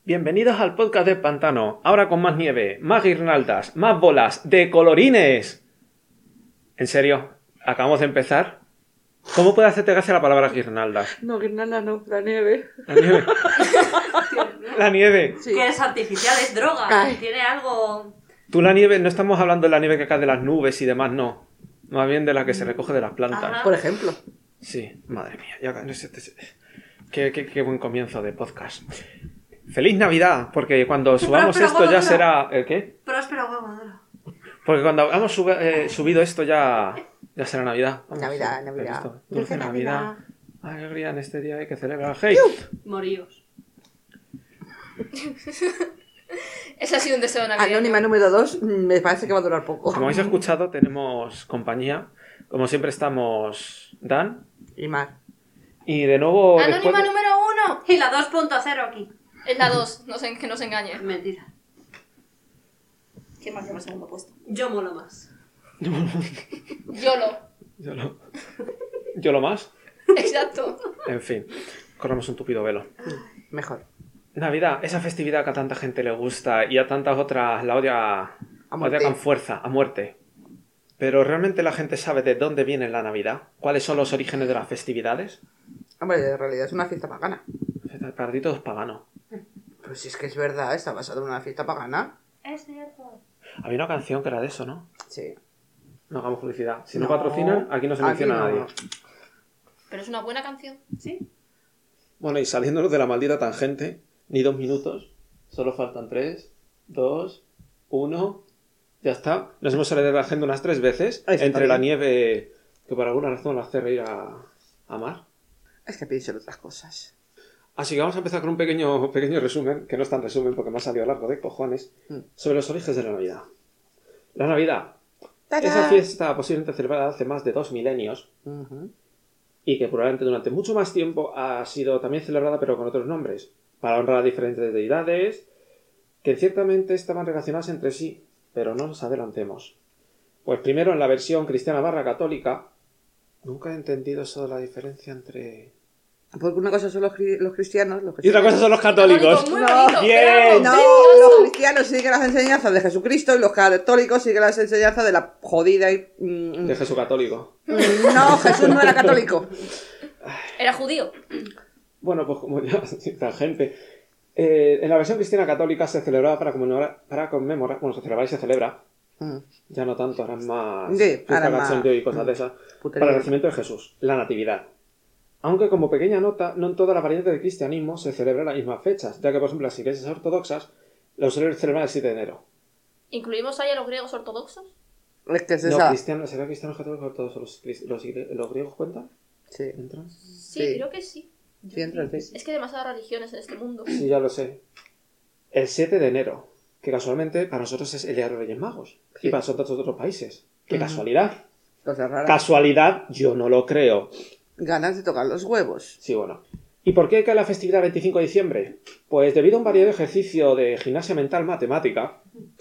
Bienvenidos al podcast del pantano, ahora con más nieve, más guirnaldas, más bolas, de colorines. En serio, acabamos de empezar. ¿Cómo puede hacerte gracia la palabra guirnaldas? No, guirnalda no, la nieve. La nieve. La nieve. Sí. Que es artificial, es droga. Ay. Tiene algo... Tú la nieve, no estamos hablando de la nieve que cae de las nubes y demás, no. Más bien de la que se recoge de las plantas. Ajá. Por ejemplo. Sí, madre mía. Qué buen comienzo de podcast. ¡Feliz Navidad! Porque cuando subamos pero, esto ya huevo, será... ¿El qué? Próspero huevo duro. Porque cuando hagamos subido esto ya será Navidad. Vamos, Navidad, sí, Navidad. previsto. Dulce Dulce Navidad. Navidad. Alegría en este día hay que celebrar. ¡Hey! Moríos. Ese ha sido un deseo navideño. Anónima número 2, me parece que va a durar poco. Como habéis escuchado, tenemos compañía. Como siempre estamos Dan. Y más. Y de nuevo... Anónima después de- número 1. Y la 2.0 aquí. Es la 2, que no se engañe. Mentira. ¿Quién más lleva el segundo puesto? Yo molo más. YOLO. Yo lo más. Exacto. En fin, corramos un tupido velo. Mejor. Navidad, esa festividad que a tanta gente le gusta y a tantas otras la odia muerte. con fuerza, a muerte. Pero ¿realmente la gente sabe de dónde viene la Navidad? ¿Cuáles son los orígenes de las festividades? Hombre, en realidad es una fiesta pagana. Para ti todo es pagano. Pero si es que es verdad, está basado en una fiesta pagana. Es cierto. Había una canción que era de eso, ¿no? Sí. No hagamos publicidad. Si no, No. patrocinan, aquí no se menciona a Aquí no. nadie. Pero es una buena canción. ¿Sí? Bueno, y saliéndonos de la maldita tangente, ni 2 minutos. Solo faltan 3, 2, 1... Ya está. Nos hemos salido de la agenda unas 3 veces. Ahí está Entre bien. la nieve, que por alguna razón la hace reír a Mar. Es que pienso en otras cosas. Así que vamos a empezar con un pequeño resumen, que no es tan resumen porque me ha salido largo de cojones, sobre los orígenes de la Navidad. La Navidad, ¡Tarán! esa fiesta posiblemente celebrada hace más de 2 milenios Ujú. y que probablemente durante mucho más tiempo ha sido también celebrada pero con otros nombres, para honrar a diferentes deidades que ciertamente estaban relacionadas entre sí, pero no nos adelantemos. Pues primero en la versión cristiana / católica, nunca he entendido eso de la diferencia entre... Porque una cosa son los cristianos, Y otra cosa son los católicos. Muy No, bonito. bien. bravo, No, precioso. los cristianos siguen las enseñanzas de Jesucristo y los católicos siguen las enseñanzas de la jodida y... De Jesús católico. No, Jesús no era católico. Era judío. Bueno, pues como ya la gente. En la versión cristiana católica se celebraba para conmemorar, bueno, se celebra y se celebra, ya no tanto, ahora es más Sí, fiesta, ahora más. cachondeo y cosas de esas, Putería. para el nacimiento de Jesús, la natividad. Aunque como pequeña nota, no en toda la variante del cristianismo se celebra en las mismas fechas, ya que por ejemplo las iglesias ortodoxas lo suelen celebrar el 7 de enero. ¿Incluimos ahí a los griegos ortodoxos? Es que es No, esa. cristianos, ¿será cristianos católicos ortodoxos? ¿Los griegos cuentan? Sí, ¿Entran? Sí, Sí. creo que sí. sí, entra el sí. Es que hay demasiadas religiones en este mundo. Sí, ya lo sé. El 7 de enero, que casualmente para nosotros es el Día de los Reyes Magos. Sí. Y para otros países. ¡Qué Ujú. casualidad! Cosas raras. Casualidad, yo no lo creo. Ganas de tocar los huevos. Sí, bueno. ¿Y por qué cae la festividad el 25 de diciembre? Pues debido a un variado ejercicio de gimnasia mental matemática,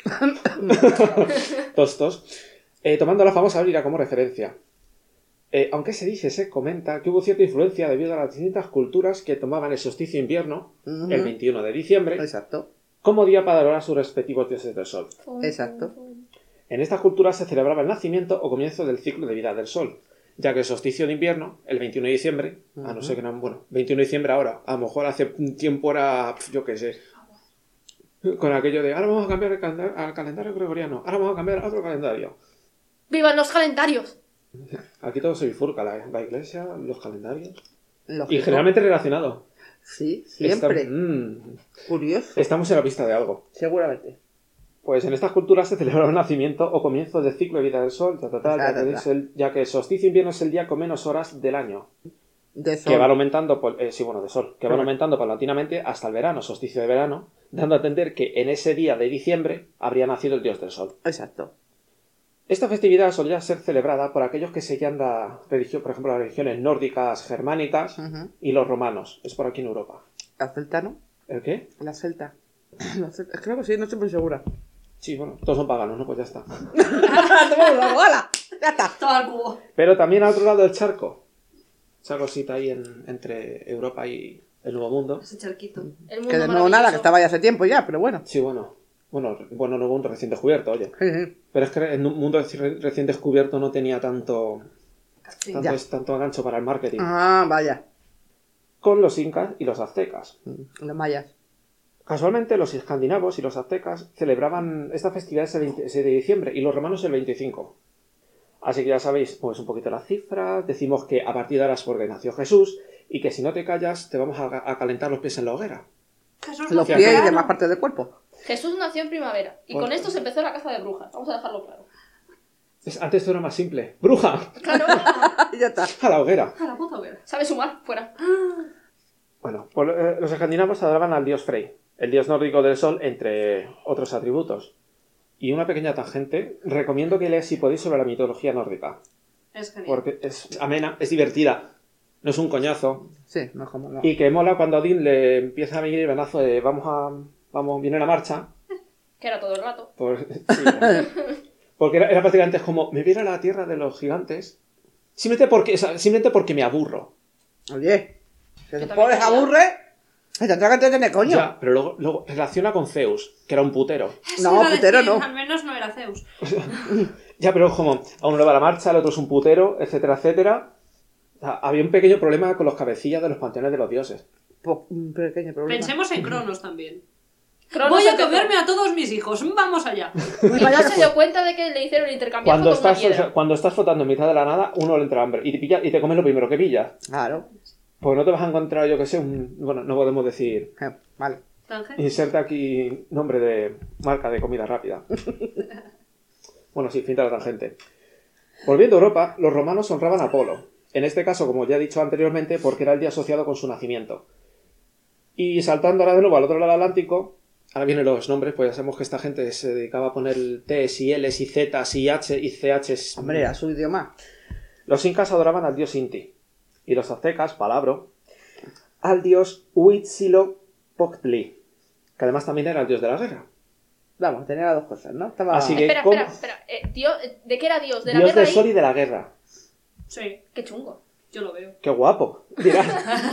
tostos, tomando la famosa Biblia como referencia. Aunque se comenta que hubo cierta influencia debido a las distintas culturas que tomaban el solsticio invierno, Ujú. el 21 de diciembre, Exacto. como día para adorar a sus respectivos dioses del sol. Exacto. En estas culturas se celebraba el nacimiento o comienzo del ciclo de vida del sol, ya que el solsticio de invierno, el 21 de diciembre, a no ser que no, bueno, 21 de diciembre ahora, a lo mejor hace un tiempo era, yo qué sé, con aquello de, ahora vamos a cambiar al calendario gregoriano, ahora vamos a cambiar a otro calendario. ¡Vivan los calendarios! Aquí todo se bifurca, la iglesia, los calendarios, Lógico. y generalmente relacionado. Sí, siempre. Está- Curioso. estamos en la pista de algo. Seguramente. Pues en estas culturas se celebraba el nacimiento o comienzo del ciclo de vida del sol, ya que el solsticio invierno es el día con menos horas del año, De sol. que van aumentando, de sol, que van aumentando paulatinamente hasta el verano, solsticio de verano, dando a entender que en ese día de diciembre habría nacido el dios del sol. Exacto. Esta festividad solía ser celebrada por aquellos que seguían la religión, por ejemplo, las religiones nórdicas, germánicas Ujú. y los romanos. Es por aquí en Europa. La celta, ¿no? ¿El qué? La celta. La celta. Creo que sí, no estoy muy segura. Sí, bueno, todos son paganos, ¿no? Pues ya está. ¡Tomamos la bola! ¡Ya está! Todo al cubo. Pero también al otro lado del charco, esa cosita ahí entre Europa y el Nuevo Mundo. Ese charquito. El mundo Que de nuevo maravilloso. nada, que estaba ya hace tiempo ya, pero bueno. Sí, bueno, Nuevo Mundo recién descubierto, oye. Sí, sí. Pero es que el mundo recién descubierto no tenía tanto Ya. gancho para el marketing. Ah, vaya. Con los incas y los aztecas. Los mayas. Casualmente, los escandinavos y los aztecas celebraban esta festividad el 26 de diciembre y los romanos el 25. Así que ya sabéis, pues un poquito las cifras. Decimos que a partir de ahora es porque nació Jesús y que si no te callas te vamos a calentar los pies en la hoguera. Jesús Los nació pies y verano. demás partes del cuerpo. Jesús nació en primavera. Y con esto se empezó la caza de brujas. Vamos a dejarlo claro. Antes esto era más simple. ¡Bruja! Claro. Y ya está. A la hoguera. A la puta hoguera. ¿Sabe sumar? Fuera. Bueno, pues, los escandinavos adoraban al dios Frey, el dios nórdico del sol, entre otros atributos. Y una pequeña tangente, recomiendo que leáis si podéis sobre la mitología nórdica, Es genial. porque es amena, es divertida, no es un coñazo, Sí, no es como... No. y que mola cuando a Odín le empieza a venir el venazo de viene la marcha, Que era todo el rato. sí, porque era prácticamente como, me viene a la tierra de los gigantes, simplemente porque me aburro. Oye, si Yo te también pones quería. aburre, te tendrá que entretener, coño. Ya, pero luego relaciona con Zeus, que era un putero. Eso No, iba a putero decir, no. Al menos no era Zeus. Ya, pero como a uno le va la marcha, al otro es un putero, etcétera, etcétera. O sea, había un pequeño problema con los cabecillas de los panteones de los dioses. Pues, un pequeño problema. Pensemos en Cronos también. Cronos Voy a empezó. comerme a todos mis hijos. Vamos allá. Y no se dio cuenta de que le hicieron el intercambiazo Cuando con una estás, piedra. cuando estás flotando en mitad de la nada, uno le entra hambre y te comes lo primero que pillas. Claro. Porque no te vas a encontrar, yo que sé, bueno, no podemos decir. Vale. Tangente. Inserta aquí nombre de marca de comida rápida. Bueno, sí, fin de la tangente. Volviendo a Europa, los romanos honraban a Apolo. En este caso, como ya he dicho anteriormente, porque era el día asociado con su nacimiento. Y saltando ahora de nuevo al otro lado del Atlántico, ahora vienen los nombres, pues ya sabemos que esta gente se dedicaba a poner T's y L's y Z's y H y CH's. Hombre, era su idioma. Los incas adoraban al dios Inti. Y los aztecas, palabro, al dios Huitzilopochtli, que además también era el dios de la guerra. Vamos, tenía las dos cosas, ¿no? Estaba... Así que, Espera. ¿De qué era Dios? ¿De la Dios guerra del ahí? sol y de la guerra. Sí, Qué chungo. yo lo veo. ¡Qué guapo! Dirás.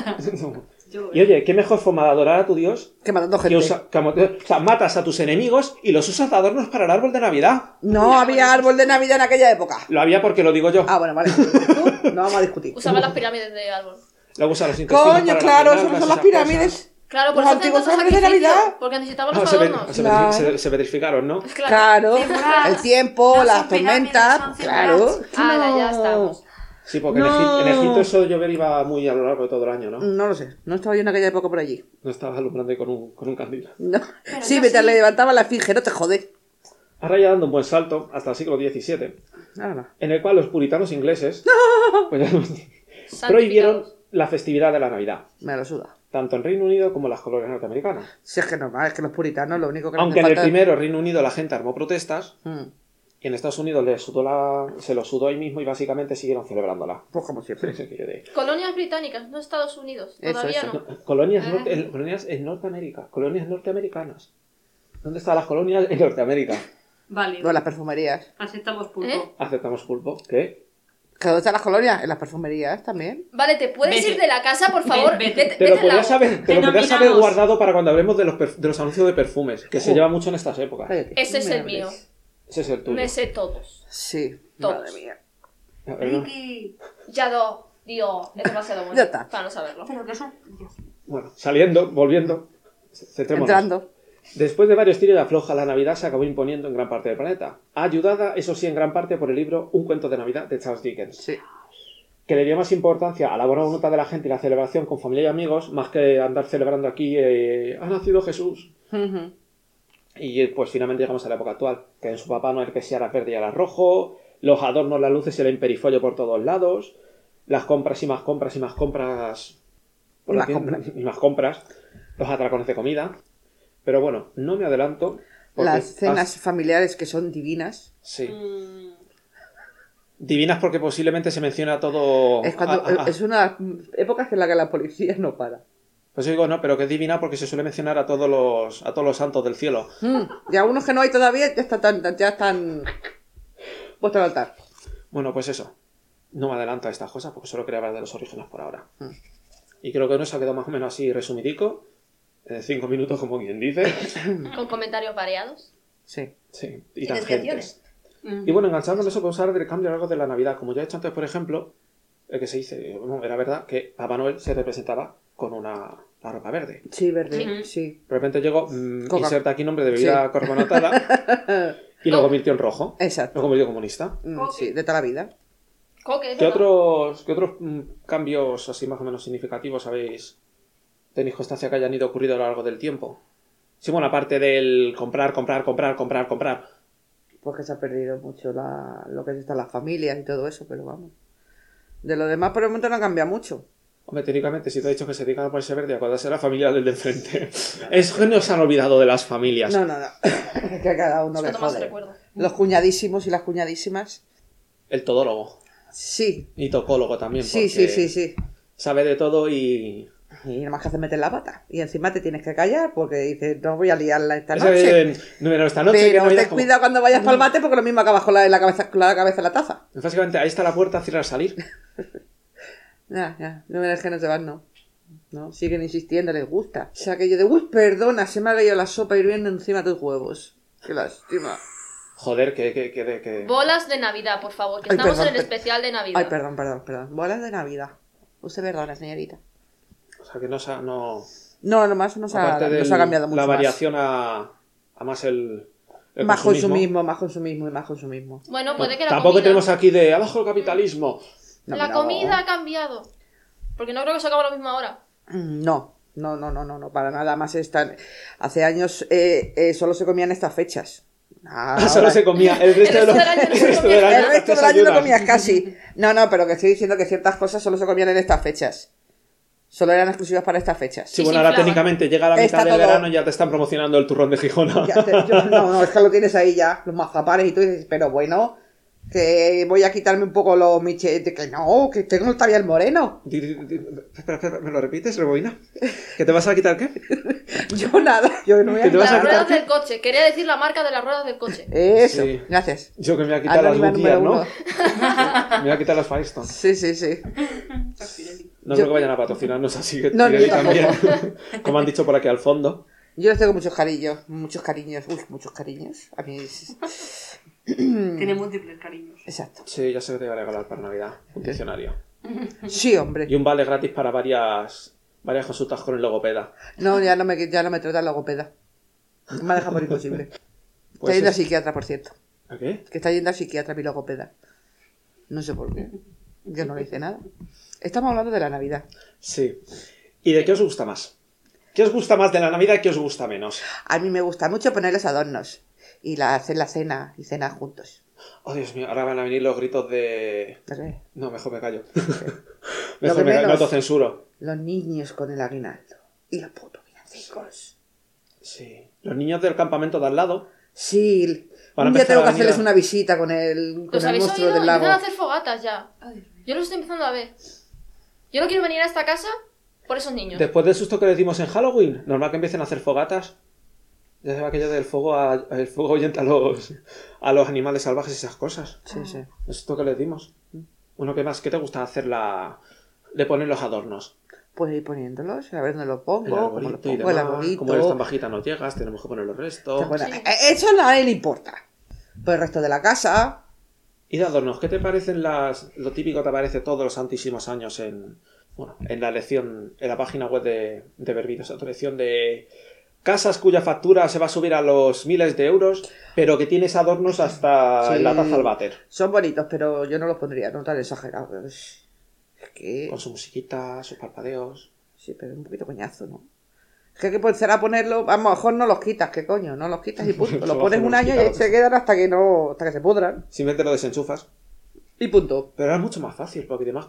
Yo lo Y veo. oye, ¿qué mejor forma de adorar a tu dios? Que matando Que gente. o sea, matas a tus enemigos y los usas de adornos para el árbol de Navidad. No había árbol de Navidad en aquella época. Lo había porque lo digo yo. Ah, bueno, vale. Tú, no vamos a discutir. Usaba las pirámides de árbol. Luego usan los intestinos Coño, para claro, las eso no son esas las cosas. pirámides. Claro, por Los eso hacen antiguos tantos árboles de sacrificios, Navidad. porque necesitaban Ah, los se, adornos. Claro. se petrificaron, ¿no? Claro. Temporadas. El tiempo, No las son pirámides, tormentas. son Claro. temporadas. Ah, ya No. estamos. Sí, porque No. en Egipto eso de llover iba muy a lo largo de todo el año, ¿no? No lo sé. No estaba yo en aquella época por allí. No estabas alumbrando ahí con un candil. No. Pero Sí, yo mientras sí. le levantaba la esfinge, no te jode. Ahora ya dando un buen salto hasta el siglo XVII, Nada más. en el cual los puritanos ingleses pues, prohibieron Santificados. la festividad de la Navidad, Me lo suda. tanto en Reino Unido como en las colonias norteamericanas. Si es que normal, es que los puritanos lo único que les Aunque hace en el falta es- primero Reino Unido la gente armó protestas, Mm, y en Estados Unidos se lo sudó ahí mismo y básicamente siguieron celebrándola. Pues como siempre. Colonias británicas, no Estados Unidos. Eso, Todavía eso. no. Colonias en Norteamérica, colonias norteamericanas. ¿Dónde están las colonias en Norteamérica? Válido. No, en las perfumerías. Aceptamos pulpo. ¿Eh? Aceptamos pulpo. ¿Qué? ¿Dónde están las colonias? En las perfumerías también. Vale, ¿te puedes Vete. ir de la casa, por favor? Vete. Vete Te lo al podrías lago. haber, te lo podrías haber Denominamos. guardado para cuando hablemos de los anuncios de perfumes, que se Ojo. lleva mucho en estas épocas. Cállate. Ese es Me el mío. hables. Ese es el tuyo. Me sé todos. Sí. Todos. Madre mía. A ver, ¿no? Ricky. Ya do, Dios, es demasiado bueno. Ya está. Para no saberlo. Pero que son... Bueno, saliendo, volviendo. Centrémonos. Entrando. Después de varios tiros de afloja, la Navidad se acabó imponiendo en gran parte del planeta. Ayudada, eso sí, en gran parte por el libro Un cuento de Navidad de Charles Dickens, Sí. que le dio más importancia a la buena voluntad de la gente y la celebración con familia y amigos, más que andar celebrando aquí, ha nacido Jesús. Ujú. Y pues finalmente llegamos a la época actual, que en su Papá Noel que sea era verde y ahora rojo, los adornos, las luces y el emperifollo por todos lados, las compras y más compras y más compras, por Más aquí, compras. y más compras, los atracones de comida. Pero bueno, no me adelanto. porque Las cenas familiares que son divinas. Sí. Mm, Divinas porque posiblemente se menciona todo... Es cuando es una épocas en la que la policía no para. Pues digo, no, pero que es divina porque se suele mencionar a todos los santos del cielo. Y algunos que no hay todavía ya están puestos al altar. Bueno, pues eso. No me adelanto a estas cosas porque solo quería hablar de los orígenes por ahora. Y creo que nos ha quedado más o menos así resumidico. 5 minutos, como quien dice. Con comentarios variados. Sí. Sí, y Y tangentes. desviaciones. Y bueno, enganchando en eso, podemos hablar del cambio a lo largo de la Navidad. Como ya he hecho antes, por ejemplo, el que se dice, bueno, era verdad que Papá Noel se representaba con la ropa verde. Sí, verde, Ujú. sí. De repente llegó, Coca. inserta aquí nombre de bebida carbonatada, y lo convirtió en rojo. Exacto. Lo convirtió en comunista. Sí, de toda la vida. Coque, ¿Qué otros cambios así más o menos significativos tenéis constancia que hayan ido ocurrido a lo largo del tiempo? Sí, bueno, aparte del comprar. Porque se ha perdido mucho lo que están las familias y todo eso, pero vamos. De lo demás, por el momento no cambia mucho. Hombre, técnicamente, si te he dicho que se dedican a ponerse verde, acordarse de la familia del de enfrente. Es que nos han olvidado de las familias. No. Es que a cada uno Es le cuando más jode. recuerdo. Los cuñadísimos y las cuñadísimas. El todólogo. Sí. Y tocólogo también. Sí, porque sí. sabe de todo y... Y nada más que hace meter la pata. Y encima te tienes que callar porque dices, no voy a liarla esta Esa noche. número esta noche. que Pero Navidad ten como- cuidado cuando vayas para el mate porque lo mismo acabas con la cabeza en la taza. Básicamente, ahí está la puerta, cierra al salir. Ya. No me que no se van, no. No, siguen insistiendo, les gusta. O sea, aquello de, uy, perdona, se me ha caído la sopa hirviendo encima de tus huevos. Qué lástima. Joder, que... Bolas de Navidad, por favor, que Ay, estamos perdón, en el especial de Navidad. Ay, perdón. Bolas de Navidad. Usted perdona, señorita. O sea, que no... No, nomás no se ha cambiado mucho la más. variación a más el Más consumismo y más consumismo. Bueno, puede que la Tampoco comida... tenemos aquí de abajo el capitalismo. No, la pero- comida ha cambiado. Porque no creo que se acabe lo mismo ahora. No, para nada más están. Hace años solo se comían estas fechas. Solo se comía. El resto El resto del año no se comía. El resto del año no comías casi. No, pero que estoy diciendo que ciertas cosas solo se comían en estas fechas. Solo eran exclusivas para estas fechas. Sí, Sí, bueno, sí, ahora claro. técnicamente llega la Está mitad del todo- verano y ya te están promocionando el turrón de Gijona. No, es que lo tienes ahí ya, los mazapanes y tú dices, pero bueno, que voy a quitarme un poco los michetes, que no, que tengo el tabial moreno. Espera, ¿me lo repites, Reboina? ¿Que te vas a quitar qué? Yo nada, yo no voy a ¿Que te vas Las a quitar ruedas qué? del coche. Quería decir la marca de las ruedas del coche. Eso, Sí. gracias. Yo que me voy a quitar las Anónima Goodyear, número ¿no? uno. Me voy a quitar las Firestone. Sí. No Yo- creo que vayan a patrocinarnos, así que No, Pirelli ni tampoco. también. Como han dicho por aquí al fondo. Yo les tengo muchos cariños. Muchos cariños. A mí Tiene múltiples cariños. Exacto. Sí, ya sé que te voy a regalar para Navidad. Un diccionario. Sí, hombre. Y un vale gratis para varias consultas con el logopeda. No, ya no me trata el logopeda. Me ha dejado por imposible. Pues Está yendo a es- psiquiatra, por cierto. ¿A qué? Que está yendo a psiquiatra mi logopeda. No sé por qué. Yo no le hice nada. Estamos hablando de la Navidad. Sí. ¿Y de qué os gusta más? ¿Qué os gusta más de la Navidad y qué os gusta menos? A mí me gusta mucho poner los adornos. Y hacer la cena y cenar juntos. Oh, Dios mío, ahora van a venir los gritos de... ¿De qué? No, mejor me callo. Lo Mejor que me menos. autocensuro. Los niños con el aguinaldo. Y los putos villancicos. Sí. Los niños del campamento de al lado. Sí. Van a Un día empezar tengo a que venir hacerles a- una visita con el ¿Los habéis monstruo oído? del lago. Empiezan a hacer fogatas ya. Yo los estoy empezando a ver. Yo no quiero venir a esta casa por esos niños. Después del susto que les dimos en Halloween, normal que empiecen a hacer fogatas. Ya se va aquello del fuego el fuego ahuyenta a los animales salvajes y esas cosas. Sí. El susto que les dimos. Bueno, ¿qué más? ¿Qué te gusta hacer de poner los adornos? Pues ir poniéndolos, a ver dónde los El pongo, cómo los arbolito y pongo, el demás. arbolito. Como eres tan bajita no llegas, tenemos que poner los restos. Bueno, Sí. eso a nadie le importa. Pues el resto de la casa, Y de adornos, ¿qué te parecen lo típico que te aparece todos los santísimos años en la lección, en la página web de Verbidos, en tu lección de casas cuya factura se va a subir a los miles de euros, pero que tienes adornos hasta Sí. en la taza al váter? son bonitos, pero yo no los pondría, no tan exagerados. Es que... Con su musiquita, sus parpadeos. Sí, pero es un poquito coñazo, ¿no? Es que hay que empezar a ponerlo, a lo mejor no los quitas, ¿qué coño? No los quitas y punto. Los Solo pones hacemos un año y ahí quitados. se quedan hasta que se pudran. Simplemente lo desenchufas. Y punto. Pero es mucho más fácil, porque además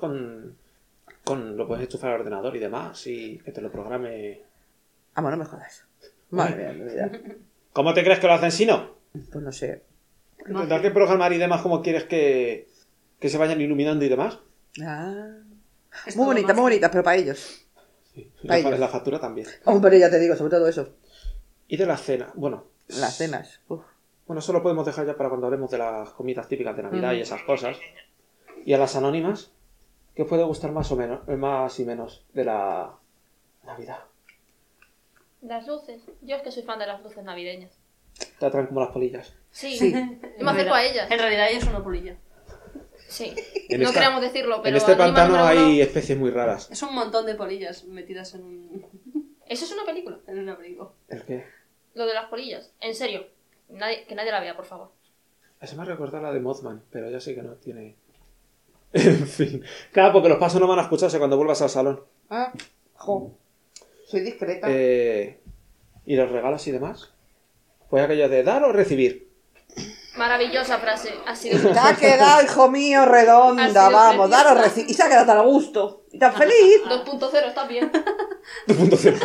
con lo puedes enchufar al ordenador y demás, y que te lo programe. Vamos, no me jodas. Madre mía, mi vida. ¿Cómo te crees que lo hacen si no? Pues no sé. Tendrás que programar y demás como quieres que se vayan iluminando y demás. Ah. Es Muy todo bonitas, muy más- bonitas, pero para ellos. La, ellos. la factura también. Hombre, ya te digo, sobre todo eso. Y de la cena, bueno. Las cenas. Uf. Bueno, eso lo podemos dejar ya para cuando hablemos de las comidas típicas de Navidad y esas cosas. ¿Y a las anónimas? ¿Qué os puede gustar más o menos, más y menos de la Navidad? Las luces. Yo es que soy fan de las luces navideñas. Te atraen como las polillas. Sí. Sí. Yo me acerco a ellas. En realidad ella es una polilla. Sí. En No esta- queríamos decirlo, pero... En este animal pantano número uno- hay especies muy raras. Es un montón de polillas metidas Eso es una película. en un abrigo. ¿El qué? Lo de las polillas. En serio. Que nadie la vea, por favor. Esa me ha recordado la de Mothman, pero ya sé que no tiene... En fin. Claro, porque los pasos no van a escucharse cuando vuelvas al salón. Ah, jo. Soy discreta. ¿Y los regalos y demás? Pues aquello de dar o recibir. Maravillosa frase. Ha sido... Te ha quedado, hijo mío, Ha redonda, sido vamos, dar o preciosa. recibir. Y se ha quedado tan a gusto. Y tan feliz. 2.0, está bien. 2.0.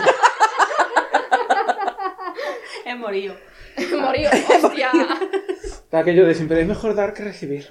He morido. Morío, hostia. Aquello de siempre es mejor dar que recibir.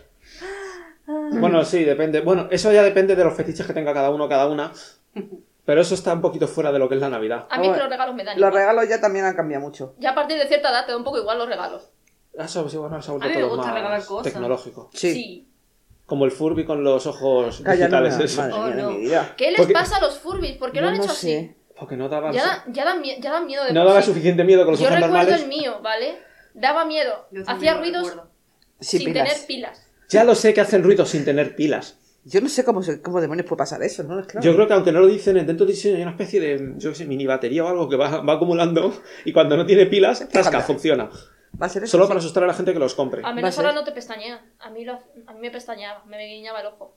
Bueno, sí, depende. Bueno, eso ya depende de los fetiches que tenga cada uno, cada una. Pero eso está un poquito fuera de lo que es la Navidad. A mí es que los regalos me dan Los igual. regalos ya también han cambiado mucho. Ya a partir de cierta edad te da un poco igual los regalos. Eso, sí, bueno, se ha vuelto A mí me todo gusta más regalar cosas. tecnológico. Sí. Como el Furby con los ojos Calla, no me digitales. Eso. madre Oh, mía de no. mi vida. ¿Qué les Porque- pasa a los Furbies? ¿Por qué lo Yo han no hecho sé. así? Porque no daban, Ya dan miedo de no por daba sí. suficiente miedo con los Yo ojos recuerdo normales. el mío, ¿vale? Daba miedo. Yo también Hacía lo ruidos recuerdo. Sin sin pilas. tener pilas. Ya lo sé que hacen ruido sin tener pilas. Yo no sé cómo demonios puede pasar eso, ¿no? Es claro. Yo creo que aunque no lo dicen, dentro del diseño hay una especie de, yo qué sé, mini batería o algo que va acumulando y cuando no tiene pilas, tasca, funciona. Va a ser eso. Solo sí. para asustar a la gente que los compre. Al Va a menos ser. ahora no te pestañea. A mí me pestañeaba, me guiñaba el ojo.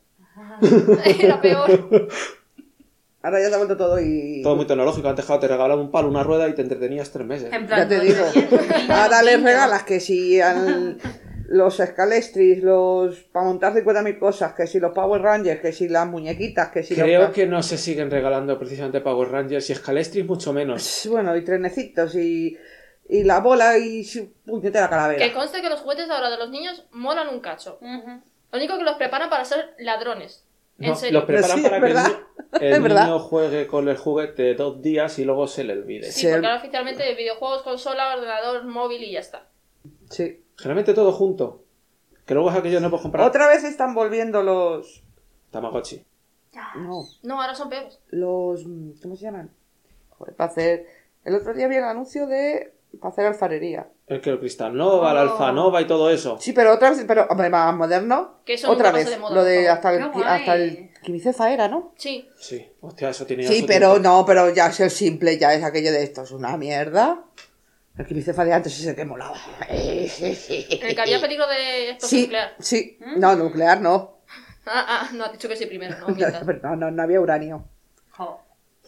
Era peor. Ahora ya se ha vuelto todo y... Todo muy tecnológico. Antes claro, te regalaban un palo, una rueda y te entretenías 3 meses. En plan, Ya te no digo. deberían- Ahora les niños. regalas que si los escalestris, para montar 50.000 cosas, que si los Power Rangers, que si las muñequitas, que si Creo los... que no se siguen regalando precisamente Power Rangers y Scalestris mucho menos. Bueno, y trenecitos y la bola y su puñetera calavera. Que conste que los juguetes ahora de los niños molan un cacho. Ujú. Lo único que los preparan para ser ladrones. En No, serio. los preparan Sí, para es que verdad. el Es verdad. niño juegue con el juguete 2 días y luego se le olvide. Sí, Sí. porque ahora oficialmente videojuegos, consola, ordenador, móvil y ya está. Sí. Generalmente todo junto. Que luego es aquello que no puedes comprar. Otra vez están volviendo los... Tamagotchi. No, No, ahora son peores. los... ¿Cómo se llaman? Joder, para hacer... El otro día vi el anuncio de... Para hacer alfarería. El que el Cristal Nova, la Alfa Nova y todo eso. Sí, pero otra vez... Pero, hombre, más moderno. Que eso Otra nunca vez. pasa de moda, Lo de por favor. hasta el, Qué guay. hasta el Quimicefa era, ¿no? Sí. Sí, hostia, eso tiene ya Sí, su pero tiempo. no, pero ya es el simple, ya es aquello de esto, es una mierda. El Quimicefa de antes es el que molaba. En el que había peligro de explosión Sí, nuclear. sí. No, nuclear no. No, has dicho que sí primero, no mientas. No había uranio. Jo.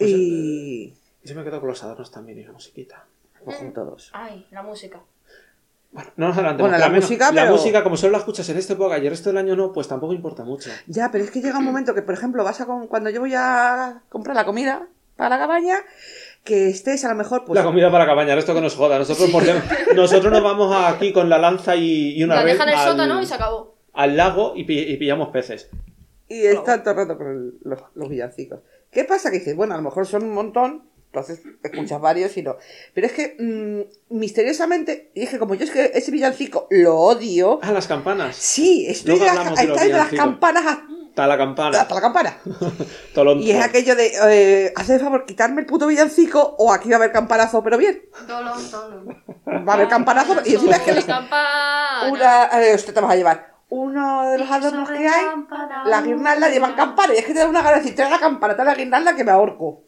Y... Yo me quedo con los adornos también y la musiquita. Ojo, todos. Ay, la música. Bueno, no nos adelantemos. Bueno, que la al menos música, la pero- música, como solo la escuchas en esta época y el resto del año no, pues tampoco importa mucho. Ya, pero es que llega un momento que, por ejemplo, cuando yo voy a comprar la comida para la cabaña, que estés a lo mejor, pues... La comida para cabañar, esto que nos joda. Nosotros, nosotros nos vamos aquí con la lanza y una La red dejan en el al, sótano y se acabó. al lago y pillamos peces. Y está todo el rato con los villancicos. ¿Qué pasa? Que dices, bueno, a lo mejor son un montón, entonces escuchas varios y no. Pero es que, misteriosamente, y es que como yo es que ese villancico lo odio, Ah, las campanas. sí, estoy Luego de hablamos de los estoy de las villancicos. campanas Está la campana. hasta la campana. Tolón. Y es aquello de, haz el favor, quitarme el puto villancico o aquí va a haber campanazo, pero bien. Tolón, tolón. Va a haber campanazo, y encima es que Soy campana. usted te vas a llevar uno de los adornos que hay, la guirnalda llevan campana, y es que te da una gana de decir, trae la campana, trae la guirnalda que me ahorco.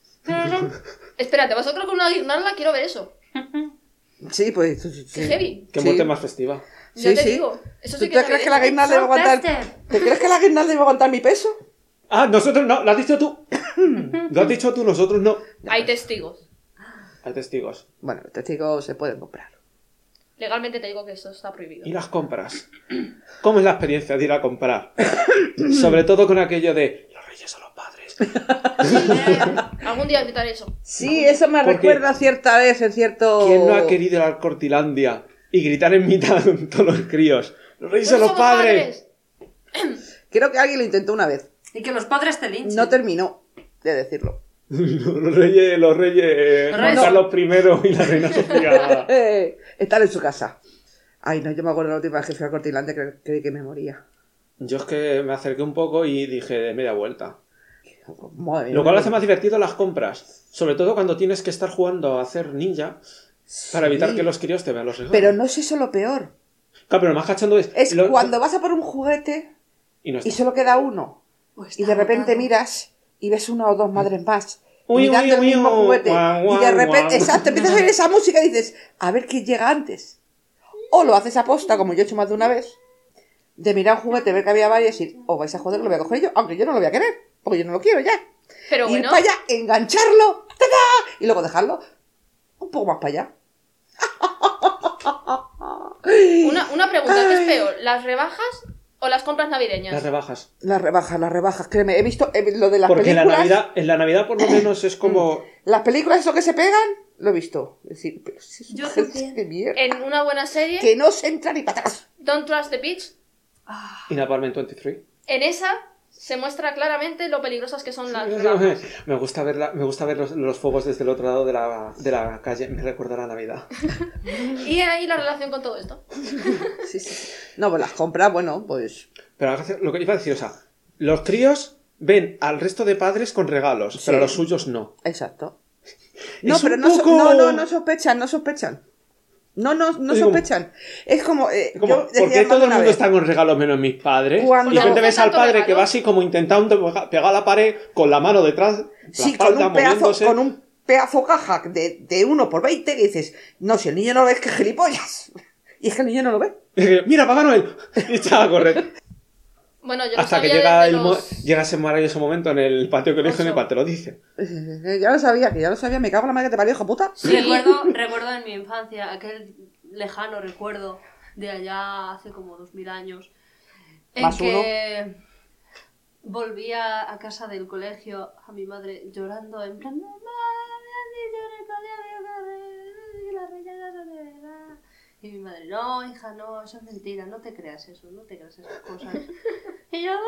Espérate, ¿vosotros con una guirnalda? Quiero ver eso. Sí, pues... Qué sí. heavy. Qué Sí. muerte más festiva. Ya Sí, te sí. digo. Eso ¿Tú sí te crees que la guirnalda iba a aguantar? ¿Te crees que la guirnalda iba a aguantar mi peso? Ah, nosotros no, lo has dicho tú. Lo has dicho tú, nosotros no. Hay testigos. Hay testigos. Bueno, los testigos se pueden comprar. Legalmente te digo que eso está prohibido. ¿Y las compras? ¿Cómo es la experiencia de ir a comprar? Sobre todo con aquello de los reyes son los padres. Algún día invitaré eso. Sí, eso me Porque- recuerda cierta vez en cierto... ¿Quién no ha querido ir a Cortilandia y gritar en mitad de todos los críos? ¡Los reyes son ¡No los somos padres! Creo que alguien lo intentó una vez. Y que los padres te linchen. No terminó de decirlo. Los reyes Juan reyes- Carlos I y la reina Sofía. Estar en su casa. Ay, no, yo me acuerdo la última vez que fui a Cortilandia, creí que me moría. Yo es que me acerqué un poco y dije de media vuelta. Madre Lo cual mía. hace más divertido las compras. Sobre todo cuando tienes que estar jugando a hacer ninja para evitar Sí. que los críos te vean los regalos. Pero no es eso lo peor. Claro, pero lo más cachondo es... Es cuando vas a por un juguete Y no y está. solo queda uno. Pues Y de está repente agotado. miras y ves una o dos madres más Uy, mirando uy, el mismo uy, juguete. guau, Y de guau, repente, guau. exacto, empiezas a oír esa música y dices, a ver quién llega antes. O lo haces aposta, como yo he hecho más de una vez, de mirar un juguete, ver que había varios y decir, o vais a joder, lo voy a coger yo, aunque yo no lo voy a querer, porque yo no lo quiero ya. Pero Ir bueno, para allá, engancharlo, ¡tada! Y luego dejarlo un poco más para allá. una pregunta, ¿qué es peor? ¿Las rebajas o las compras navideñas? Las rebajas. Las rebajas, créeme, he visto lo de las Porque películas. en la Navidad por lo menos es como... Las películas, eso que se pegan, lo he visto. Es decir, pero si es Yo gente también. de mierda. En una buena serie, Que no se entra ni para atrás. Don't Trust the Bitch, In Apartment 23. en esa se muestra claramente lo peligrosas que son las rebajas. Me gusta ver los fuegos desde el otro lado de la calle. Me recuerda a la Navidad. Y ahí la relación con todo esto. Sí, sí. No, pues las compras, bueno, pues. Pero lo que iba a decir, o sea, los críos ven al resto de padres con regalos, Sí. pero los suyos no. Exacto. No, Es pero un no, poco- no sospechan. No Digo, sospechan. Es como. Como, yo ¿por decía qué más todo de el una mundo vez, está con regalos menos mis padres? Cuando- Y de repente ves al tanto padre que regalo. va así como intentando pegar a la pared con la mano detrás, la Sí, espalda moviéndose. con un pedazo caja de 1 por 20 que dices, no, si el niño no lo ve, es que gilipollas. Y es que el niño no lo ve. ¡Mira, Papá Noel! Y echaba a correr. Bueno, yo lo Hasta que sabía llega, desde los... llega ese maravilloso momento en el patio de colegio en el Ocho. cual te lo dice. Ya lo sabía, me cago en la madre que te parió, hijo puta. Sí. Recuerdo en mi infancia aquel lejano recuerdo de allá hace como 2000 años en Más que volvía a casa del colegio a mi madre llorando en plan "Mamá, me han dicho en el colegio que la rellena no de verdad". Y mi madre, no, hija, no, eso es mentira, no te creas eso, no te creas esas cosas. Y yo,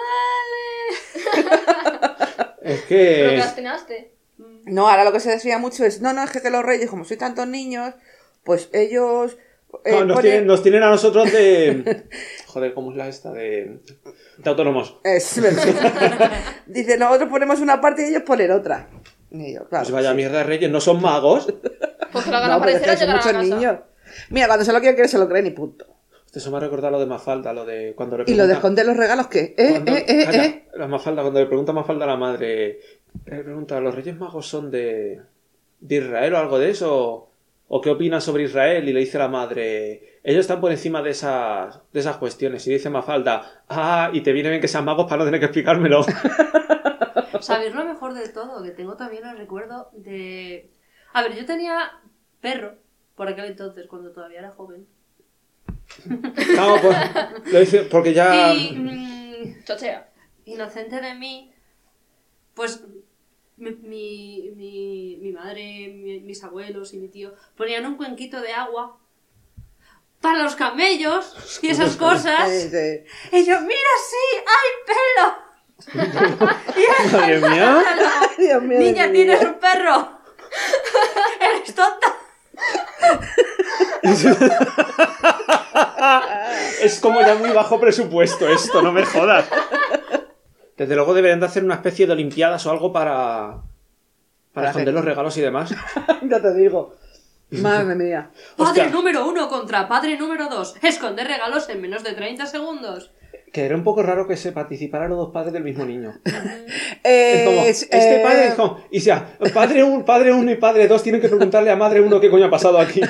vale. Es que... Procrastinaste. No, ahora lo que se decía mucho es, no, es que los reyes, como soy tantos niños, pues ellos... No, ponen- nos tienen a nosotros de... Joder, ¿cómo es la esta? De autónomos. Es verdad. Dice, nosotros ponemos una parte y ellos ponen otra. Y yo, claro. Pues vaya mierda de reyes, ¿no son magos? Pues que lo hagan No, pero es aparecer que al son llegar a muchos la casa. niños. Mira, cuando se lo quieren creer, se lo creen y punto. Eso me ha recordado lo de Mafalda, lo de cuando le Y lo de pregunta- esconder los regalos, ¿qué? Calla, la Mafalda, cuando le pregunta a Mafalda a la madre, le pregunta, ¿los Reyes Magos son de Israel o algo de eso? ¿O qué opinas sobre Israel? Y le dice la madre, ellos están por encima de esas cuestiones. Y dice Mafalda, y te viene bien que sean magos para no tener que explicármelo. ¿Sabéis lo mejor de todo? Que tengo también el recuerdo de... A ver, yo tenía perro por aquel entonces, cuando todavía era joven. Claro, pues, lo dice porque ya... Y Chochea. inocente de mí, pues mi madre, mis abuelos y mi tío ponían un cuenquito de agua para los camellos y esas cosas. Y yo, mira, sí, hay pelo. Madre mía. Dios mío, Niña, de mi tienes vida. un perro. Eres tonta. Es como ya muy bajo presupuesto esto, no me jodas. Desde luego deberían de hacer una especie de olimpiadas o algo para esconder los regalos y demás. Ya te digo. Madre mía. Padre Hostia. número 1 contra padre número 2. Esconder regalos en menos de 30 segundos. Que era un poco raro que se participaran los dos padres del mismo niño. Es como, este padre es como, y sea, padre 1 y padre 2 tienen que preguntarle a madre 1 qué coño ha pasado aquí.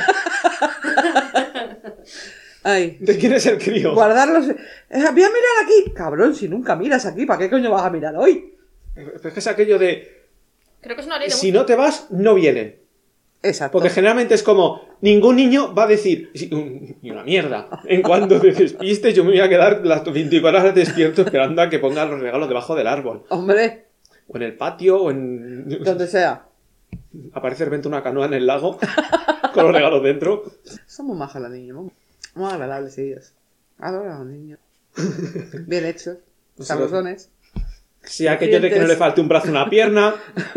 Ay. ¿De quién es el crío? Guardarlos. Voy a mirar aquí. Cabrón, si nunca miras aquí, ¿para qué coño vas a mirar hoy? Pero es que es aquello de, Creo que es una ley de si no te vas, no vienen. Exacto. Porque generalmente es como, ningún niño va a decir, "Sí, ni una mierda. En cuanto te despistes, yo me voy a quedar las 24 horas despierto esperando a que pongan los regalos debajo del árbol. Hombre, O en el patio, o en... donde sea. Aparece de repente una canoa en el lago, con los regalos dentro. Somos majas los niños. Muy agradables ellos. Adoro a los niños. Bien hechos. Sabrosones. Si aquello de que no le falte un brazo o una pierna.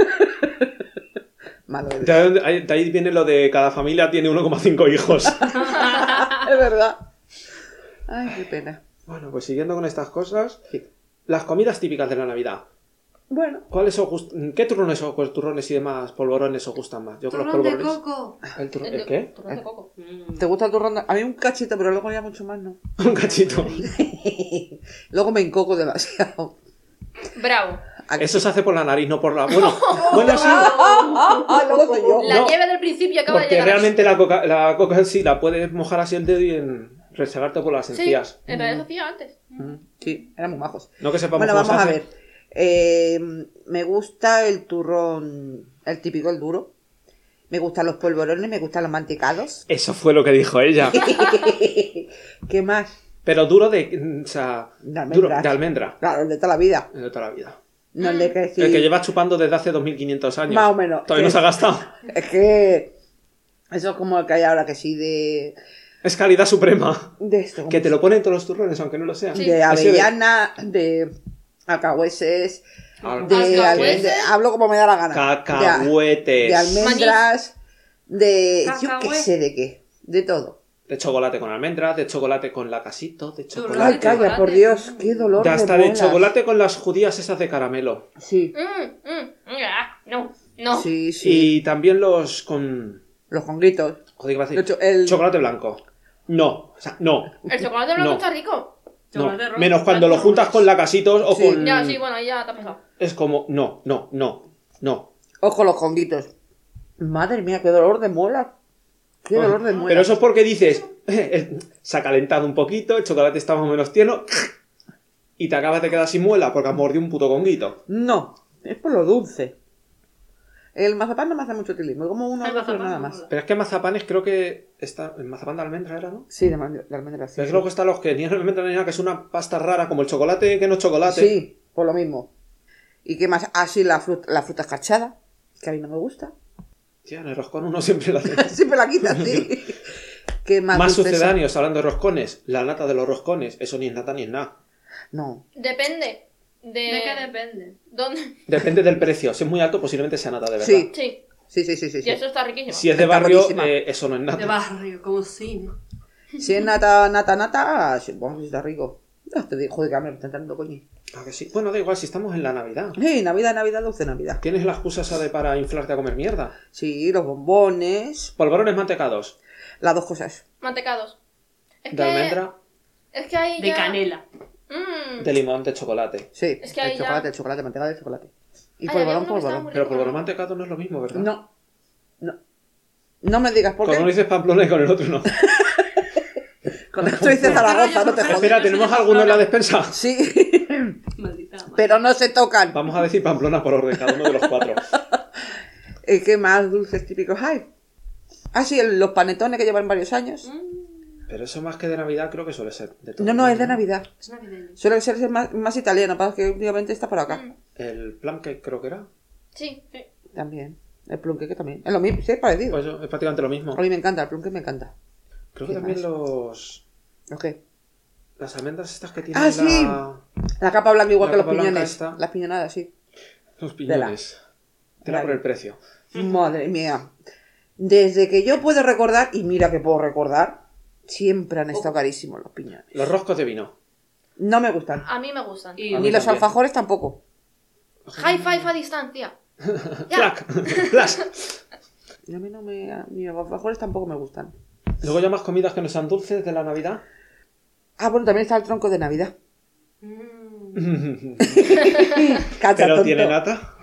Malo eres. De ahí viene lo de cada familia tiene 1,5 hijos. Es verdad. Ay, qué pena. Bueno, pues siguiendo con estas cosas, Sí. las comidas típicas de la Navidad. Bueno, ¿Cuáles ¿Qué turrones o pues, turrones y demás polvorones os gustan más? Yo con los Turrón de polvorones. coco. ¿El qué? Turrón de coco. ¿te gusta el turrón? A mí un cachito, pero luego ya mucho más no. Un cachito. Luego me encoco demasiado. Bravo. Eso se hace por la nariz, no por la... Bueno, bueno sí. Luego soy yo. La No, nieve del principio acaba de Porque llegar. realmente la coca en sí la puedes mojar así el dedo y resegarte por las Sí, encías. en realidad se hacía antes. Sí, éramos majos. No que sepamos Bueno, cómo vamos se a hace. ver. Me gusta el turrón, el típico, el duro. Me gustan los polvorones, me gustan los mantecados. Eso fue lo que dijo ella. ¿Qué más? Pero duro de... O sea, De almendras. duro de almendra. Claro, el de toda la vida. De toda la vida. No el de que sí. El que llevas chupando desde hace 2500 años. Más o menos. Todavía no se ha gastado. Es que eso es como el que hay ahora, que sí, Es calidad suprema. de esto. Que te lo ponen todos los turrones, aunque no lo sean. Sí. De Ese avellana, de alcahueses, Al- de ¿Alcahueses? hablo como me da la gana. Cacahuetes. De almendras, de yo qué Cacahuete. sé de qué, de todo. De chocolate con almendras, de chocolate con lacasito, de Ay, chocolate. calla, por Dios, qué dolor De hasta de muelas. chocolate con las judías esas de caramelo. Sí, No. sí, sí. Y también los con... Los conguitos. Joder, iba a decir, De hecho, el- chocolate blanco. No, o sea, no. El chocolate blanco No. está rico. No. Chocolate rojo, Menos cuando lo chocolate juntas rojo. con lacasitos o Sí. con... Ya, sí, bueno, ahí ya te ha pasado. Es como, no. Ojo, los conguitos. Madre mía, qué dolor de muelas. Qué dolor de muelas. Pero eso es porque dices, se ha calentado un poquito, el chocolate está más o menos tierno, y te acabas de quedar sin muela porque has mordido un puto conguito. No, es por lo dulce. El mazapán no me hace mucho tilismo, como uno o El dos, pero mazapán nada no más. mola. Pero es que mazapanes creo que está... El mazapán de almendra era, ¿no? Sí, de almendra, sí. Pero Sí. creo que están los que ni almendra ni nada, que es una pasta rara, como el chocolate que no es chocolate. Sí, por lo mismo. ¿Y qué más? Ah, sí, la fruta escarchada, que a mí no me gusta. Tía, en el roscón uno siempre lo hace. Siempre la quitan, sí. ¿Qué más? Más dulces? sucedáneos, hablando de roscones. La nata de los roscones. Eso ni es nata ni es nada. No. Depende. ¿De qué depende? ¿Dónde? Depende del precio. Si es muy alto, posiblemente sea nata de verdad. Sí. Sí. Sí, sí, sí, sí. Y sí. eso está riquísimo. Si es de Está barrio, buenísima. eso no es De nata. barrio, como cine. Si es nata, sí, bueno, sí está rico. Ya te digo, joder, que me está entrando coño. ¿A que sí? Bueno, da igual, si estamos en la Navidad. Navidad, dulce Navidad. ¿Tienes la excusa esa de para inflarte a comer mierda? Sí, los bombones, Polvorones mantecados. las dos cosas. Mantecados. Es De almendra, Es que ahí De ya... canela. de limón, de chocolate. Sí, Es que ahí ya- el chocolate, mantecado de chocolate. Y Ay, había polvorón, uno que estaba polvorón. muy Pero rico, polvorón ¿no? mantecado no es lo mismo, ¿verdad? No, no. No me digas por Con uno qué. dices Pamplona y con el otro no. Con esto dice Zaragoza, no te jodas. Espera, ¿tenemos alguno en la despensa? Sí, Maldita madre. pero no se tocan. Vamos a decir Pamplona por orden, cada uno de los cuatro. ¿Qué más dulces típicos hay? Ah, sí, los panetones que llevan varios años. Pero eso más que de Navidad creo que suele ser de todo. No, es de Navidad. Es navideño. Suele ser más italiano, para que últimamente está por acá. El plum cake creo que era. Sí, sí. También. El plum cake también. Es lo mismo, sí, es parecido. Pues eso, es prácticamente lo mismo. A mí me encanta, el plum cake me encanta. Creo que ¿qué también más? ¿Ok? las almendras estas que tienen Ah, sí. La capa blanca igual La que los capa blanca piñones. esta. Las piñonadas, sí. los piñones. Tela por el precio. Madre mía. Desde que yo puedo recordar, y mira que puedo recordar, siempre han estado carísimos los piñones. Los roscos de vino. No me gustan. A mí me gustan. Y A mí Ni los también. alfajores tampoco. High five a distancia. Ya. ¡Clac! ¡Flash! Y a mí no me... Ni los alfajores tampoco me gustan. Luego ya más comidas que no sean dulces de la Navidad. Ah, bueno, también está el tronco de Navidad. Mm. Cacha, ¿Pero tonto. tiene nata?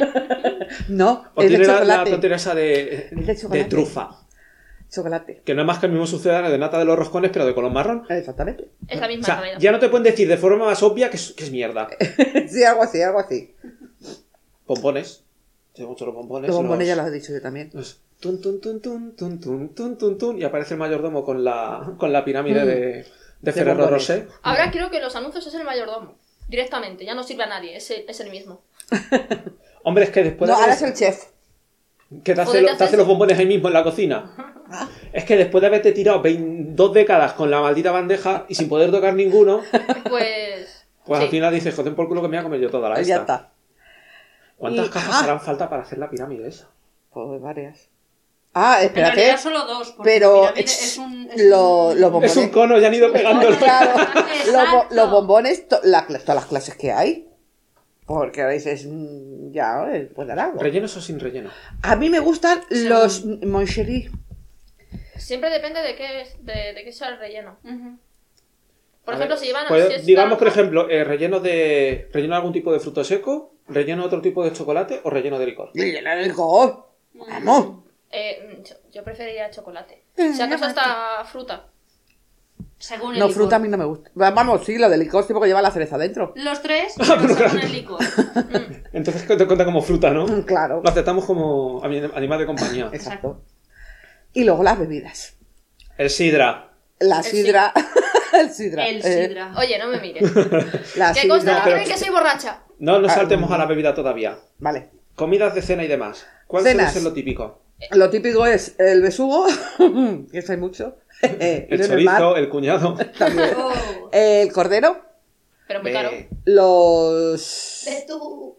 No, ¿O es de tiene la chocolate. tontería esa Es de chocolate. de trufa? Chocolate. Que no es más que el mismo sucedáneo de nata de los roscones, pero de color marrón. Exactamente. Es la O misma sea, Navidad. ya no te pueden decir de forma más obvia que es mierda. Sí, algo así, algo así. Pompones. Yo mucho los pompones. Los bombones ya los he dicho yo también. los tun, tun, tun, tun, tun, tun, tun, tun, tun, y aparece el mayordomo con la pirámide de Ferrero bombones. Rocher. Ahora creo que los anuncios es el mayordomo. Directamente, ya no sirve a nadie, es el mismo. Hombre, es que después No, de ahora haber- es el chef. que te hace, Joder, te hace los bombones ahí mismo en la cocina. Ah. Es que después de haberte tirado 2 décadas con la maldita bandeja y sin poder tocar ninguno, Pues. pues sí. al final dices, joder, por culo que me voy a comer yo toda la Ya esta. está. ¿Cuántas Y- cajas harán falta para hacer la pirámide esa? Pues varias. Ah, En espérate. realidad solo 2, porque Pero pirámide es un... es los bombones. Es un cono, ya han ido pegándolo. Claro, Exacto. los bombones, todas las clases que hay. Porque a veces ya puede dar algo. ¿Rellenos o sin relleno? A mí me gustan los Moncherie. Siempre depende de qué sea el relleno. Ujú. Por A ejemplo, ver, si llevan... pues, si es digamos, por naranja, ejemplo, relleno de algún tipo de fruto seco, relleno de otro tipo de chocolate o relleno de licor. Y llenar el licor. Vamos. yo preferiría chocolate. Si acaso hasta fruta. Según el No, licor. fruta a mí no me gusta. Vamos, sí, lo de licor sí porque lleva la cereza dentro. Los 3, pero según el licor. Entonces te cuenta como fruta, ¿no? Claro. Lo aceptamos como animal de compañía. Exacto. Y luego las bebidas. El sidra. La sidra. El sidra. El sidra. Oye, no me mires. La Que consta sidra. que creen que soy borracha. No nos saltemos a la bebida todavía. Vale. Comidas de cena y demás. ¿Cuál suele Cenas. ser lo típico? Lo típico es el besugo, que eso hay mucho. El Ir en chorizo, mar, el cuñado. también. Oh. El cordero, Pero muy caro. los... Ve tú.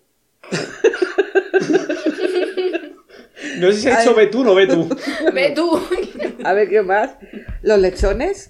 No sé si ha dicho ve tú, no ve tú. Ve tú. A ver, ¿qué más? Los lechones.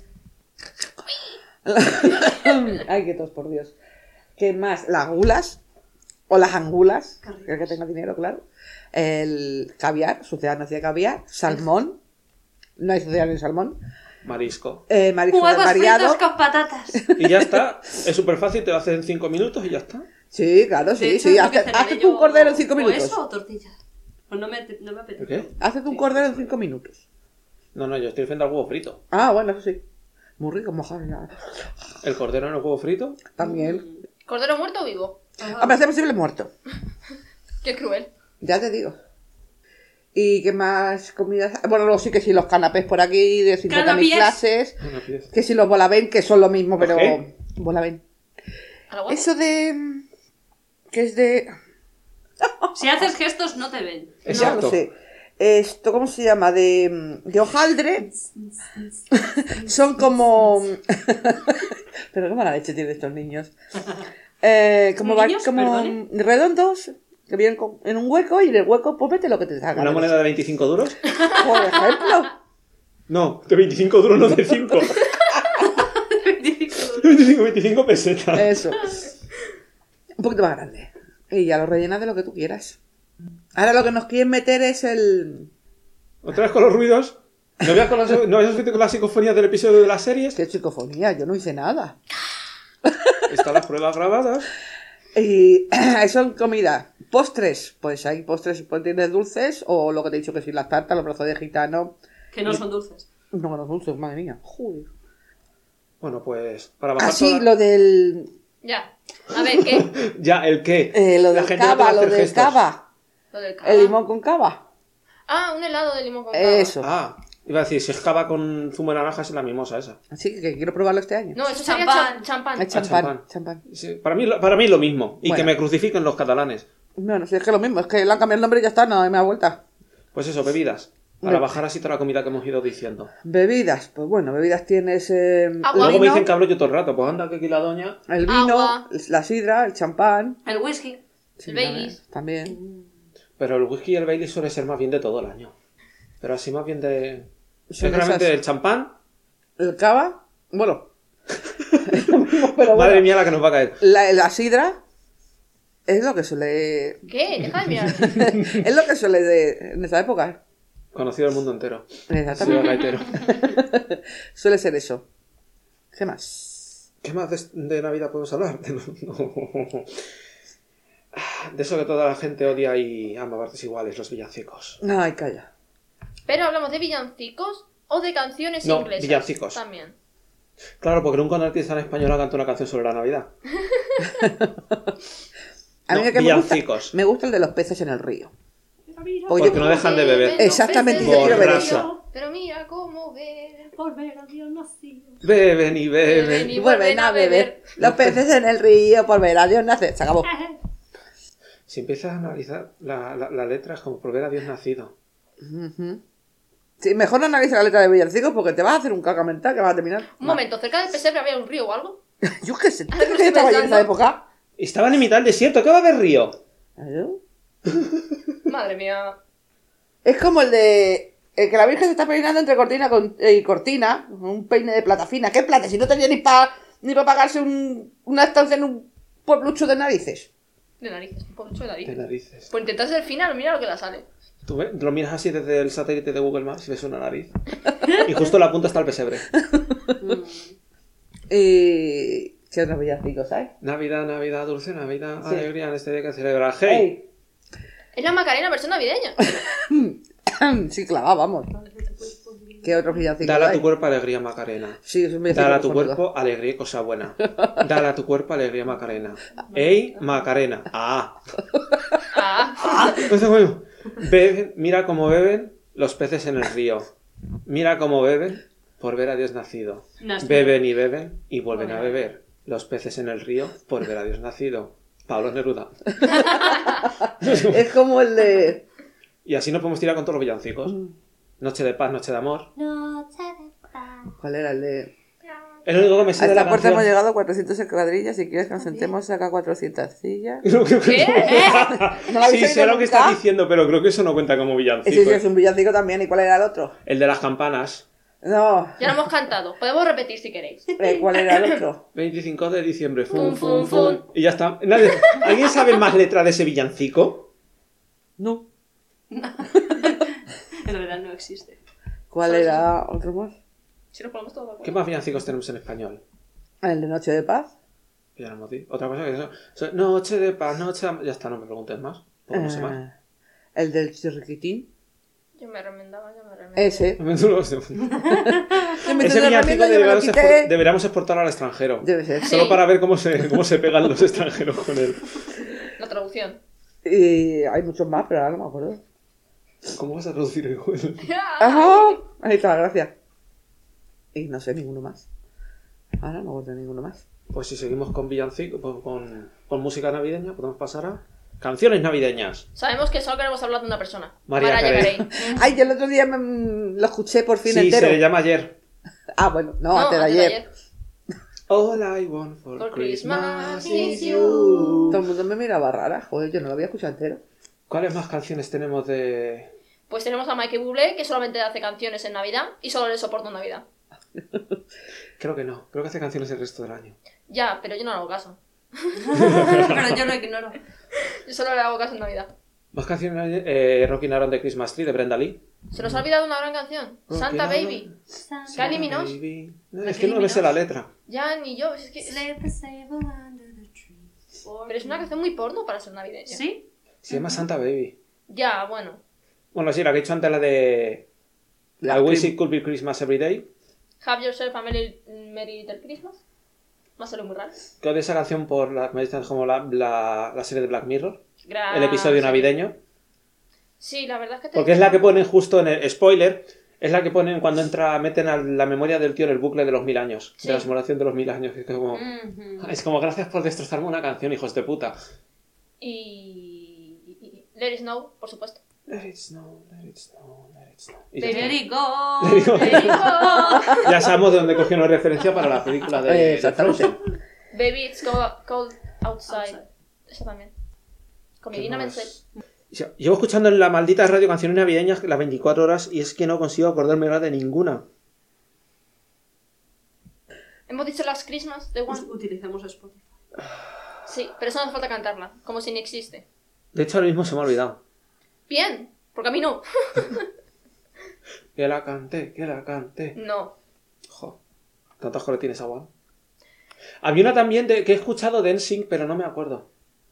Ay, qué tos, por Dios. ¿Qué más? Las gulas. O las angulas. Qué ricos. El que tenga dinero, claro. El caviar. Sociedad nació de caviar. Salmón. No hay sociedad ni salmón. Marisco. Marisco Huevos variado. fritos con patatas. Y ya está. Es súper fácil, te lo haces en 5 minutos y ya está. Sí, claro, De sí, hecho, sí. es lo que Haces cenaré un yo, cordero en 5 o minutos. eso o tortillas. Pues no me apetece. ¿Por qué? Haces un cordero en 5 minutos. No, yo estoy haciendo al huevo frito. Ah, bueno, eso sí. Muy rico, mojado. Ya. El cordero en el huevo frito. También. ¿Cordero muerto o vivo? A hacer posible muerto. Qué cruel. Ya te digo. ¿Y qué más comidas? Bueno, luego sí que sí, los canapés por aquí de 50.000 Canapés. clases. Una pieza. Que si los bolavén, que son lo mismo, pero... ¿Qué? Bolavén. ¿A la huevo? Eso de... Que es de... Si haces gestos, no te ven. No Exacto. lo sé. Esto, ¿cómo se llama? De hojaldre. Son como... Pero qué mala leche tienen estos niños. Como, ¿Niños? como Perdone. redondos, que vienen en un hueco y en el hueco pues mete lo que te salga. ¿Una moneda de 25 duros? Por ejemplo. No, de 25 duros, no de 5. 25 pesetas. Eso. Un poquito más grande. Y ya lo rellenas de lo que tú quieras. Ahora lo que nos quieren meter es el... ¿Otra vez con los ruidos? ¿No habías visto con las psicofonías del episodio de las series? ¿Qué psicofonía? Yo no hice nada. Están las pruebas grabadas. Y son comidas. Postres. Pues hay postres, pues tienes dulces o lo que te he dicho que sí, las tartas, los brazos de gitano. Que no son dulces. No, los dulces, madre mía. Joder. Bueno, pues para bajar Así, toda- lo del... Ya. A ver, ¿qué? Ya, ¿el qué? Lo La del gente no te va cava, a lo hacer del gestos. cava. Lo del cava. El limón con cava. Ah, un helado de limón con cava. Eso. Ah, iba a decir, si es cava con zumo de naranja es la mimosa esa. Así que quiero probarlo este año. No, eso sería Champán. champán. Es champán. champán. Champán. Sí, para mí lo mismo. Y Bueno. que me crucifiquen los catalanes. Bueno, si es que lo mismo, es que le han cambiado el nombre y ya está, no me da vuelta. Pues eso, bebidas. Para Bueno. bajar así toda la comida que hemos ido diciendo. Bebidas, pues bueno, bebidas tienes Agua. el Luego me vino, dicen cabrón yo todo el rato. Pues anda que aquí la doña... el vino, Agua. la sidra, el champán. El whisky. Sí, Baileys. también. Pero el whisky y el Bailey suele ser más bien de todo el año. Pero así más bien de... Son Seguramente esas- el champán. El cava, bueno. Es lo mismo, pero Madre bueno. mía la que nos va a caer. La sidra es lo que suele... ¿Qué? Deja de mirar. es lo que suele en esa época. Conocido el mundo entero. Exactamente. Sigo gaitero. Suele ser eso. ¿Qué más? ¿Qué más de Navidad podemos hablar? De eso que toda la gente odia y ama partes iguales, los villancicos. Ay, calla. Pero hablamos de villancicos o de canciones No, inglesas. villancicos. También. Claro, porque nunca un artista en español canta una canción sobre la Navidad. A mí No, el que villancicos. me gusta el de los peces en el río. Porque no dejan de beber. Exactamente, Los peces yo quiero ver del eso. río, pero mira cómo beben. Por ver a Dios nacido. Beben y beben. Beben Y vuelven a beber. Los Los peces. peces en el río por ver a Dios nacer. Se acabó. Si empiezas a analizar la letra es como por ver a Dios nacido. Ujú. Sí, mejor no analiza la letra de villancicos porque te vas a hacer un caca mental que vas a terminar. Un momento, cerca del pesebre había un río o algo. Yo qué sé, ¿tú Ahora que crees que estoy estaba yo en esa pensando. época? Estaban en mitad del desierto, ¿qué va a haber río? ¿Yo? Madre mía. Es como el de que la Virgen se está peinando entre cortina y cortina, un peine de plata fina. ¿Qué plata? Si no tenía ni para pagarse una estancia en un pueblucho de narices. De narices, un poco de narices. De narices. Por intentar ser final, mira lo que la sale. Tú lo miras así desde el satélite de Google Maps y ves una nariz. Y justo en la punta está el pesebre. ¿Qué otros villancicos hay? Navidad, Navidad, dulce Navidad, Sí. alegría en este día que celebra. ¡Hey! Es la Macarena versión navideña. Sí, clavado, vamos. ¿Qué otros villancicos Dale a hay? tu cuerpo alegría, Macarena. Sí, es un villancico Dale a tu cojonudo. cuerpo alegría y cosa buena. Dale a tu cuerpo alegría, Macarena. ¡Ey, Macarena! ¡Ah! Ah, Pues bueno, beben, mira cómo beben los peces en el río. Mira cómo beben por ver a Dios nacido. Beben y vuelven a beber los peces en el río por ver a Dios nacido. Pablo Neruda. Es como el de... Y así nos podemos tirar con todos los villancicos. Noche de paz, noche de amor. ¿Cuál era el de...? El único que me A sale de esta la puerta hemos canción... llegado 400 cuadrillas. Si quieres que nos sentemos, saca 400 sillas. ¿Qué? ¿No lo habéis Sí, sé oído lo que nunca? estás diciendo, pero creo que eso no cuenta como villancico. Ese sí es un villancico también. ¿Y cuál era el otro? El de las campanas. No. ya lo hemos cantado. Podemos repetir si queréis. ¿Cuál era el otro? 25 de diciembre. Fun, fun, fun. Y ya está. ¿Alguien sabe más letra de ese villancico? No. En realidad no existe. ¿Cuál Solo era otro más? Si nos ponemos todos de ¿Qué acuerdo. más villancicos tenemos en español? El de Noche de Paz. Ya no hemos dicho. Otra cosa que eso. Noche de paz, noche de... Ya está, no me preguntes más. Porque no sé más. El del chirriquitín. Yo me remendaba. Ese. Ese villancico deberíamos exportarlo al extranjero. Debe ser. Sí. Solo para ver cómo se pegan los extranjeros con él. La traducción. Y hay muchos más, pero ahora no me acuerdo. ¿Cómo vas a traducir el juego? ¡Ajá! Ahí está, gracias. Y no sé ninguno más. Ahora no me acuerdo de ninguno más. Pues si seguimos con villancicos, con música navideña, podemos pasar a canciones navideñas. Sabemos que solo queremos hablar de una persona. Mariah Carey. Ay, yo el otro día lo escuché por fin Sí, entero. se llama Ayer. Ah, bueno, no, No, antes de ayer. All I want for For Christmas Christmas is is you. Todo el mundo me miraba rara. Joder, yo no lo había escuchado entero. ¿Cuáles más canciones tenemos de...? Pues tenemos a Michael Bublé, que solamente hace canciones en Navidad y solo le soporto en Navidad. Creo que no. Creo que hace canciones el resto del año. Ya, pero yo no le hago caso. Pero yo lo ignoro. Yo solo le hago caso en Navidad. Más canciones, Rockin' Around the Christmas Tree de Brenda Lee. Se nos ha olvidado una gran canción. Santa Rockin' Baby. Around- Kylie Minogue. Baby. No, es que no me sé la letra. Ya, ni yo. Es que... Sleep and save under the tree. Pero es una canción muy porno para ser navideña. ¿Sí? Se llama Santa Baby. Ya, bueno. Bueno, sí, la que he dicho antes, la de... La I wish Cream. it could be Christmas every day. Have yourself a Merry Little Christmas. Me ha salido muy raro. Que de esa canción por la... Me dicen como la serie de Black Mirror. Gracias. El episodio navideño. Sí, la verdad es que te... Porque es la que ponen justo en el... Spoiler. Es la que ponen cuando meten a la memoria del tío en el bucle de los 1000 años. Sí. De la simulación de los 1000 años. Es como gracias por destrozarme una canción, hijos de puta. Y... Let It Snow, por supuesto. Let it snow, let it snow, let it snow. Y ya Let está. it go. Let it go. Let it go. Ya sabemos de dónde cogió una referencia para la película de Exactamente. Frozen. Baby, it's cold outside. Esa también. Con Que Idina no Menzel. es- Llevo escuchando en la maldita radio canciones navideñas las 24 horas y es que no consigo acordarme ahora de ninguna. Hemos dicho Last Christmas de One. Utilicemos Spotify. Sí, pero eso no hace falta cantarla. Como si ni existe. De hecho, ahora mismo se me ha olvidado. Bien, porque a mí no. Que la canté, que la canté. No. Jo, tantos coletines agua. Había una también que he escuchado de NSYNC, pero no me acuerdo.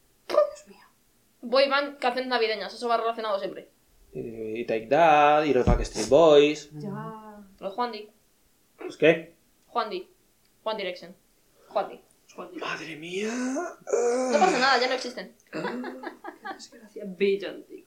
Boy band, canciones navideñas. Eso va relacionado siempre. Y Take That, y los Backstreet Boys. Ya. Los Juan Di. Pues qué. Juan Di. One Direction. Juan Di. Madre mía. No pasa nada, ya no existen. Desgracia. Villancico.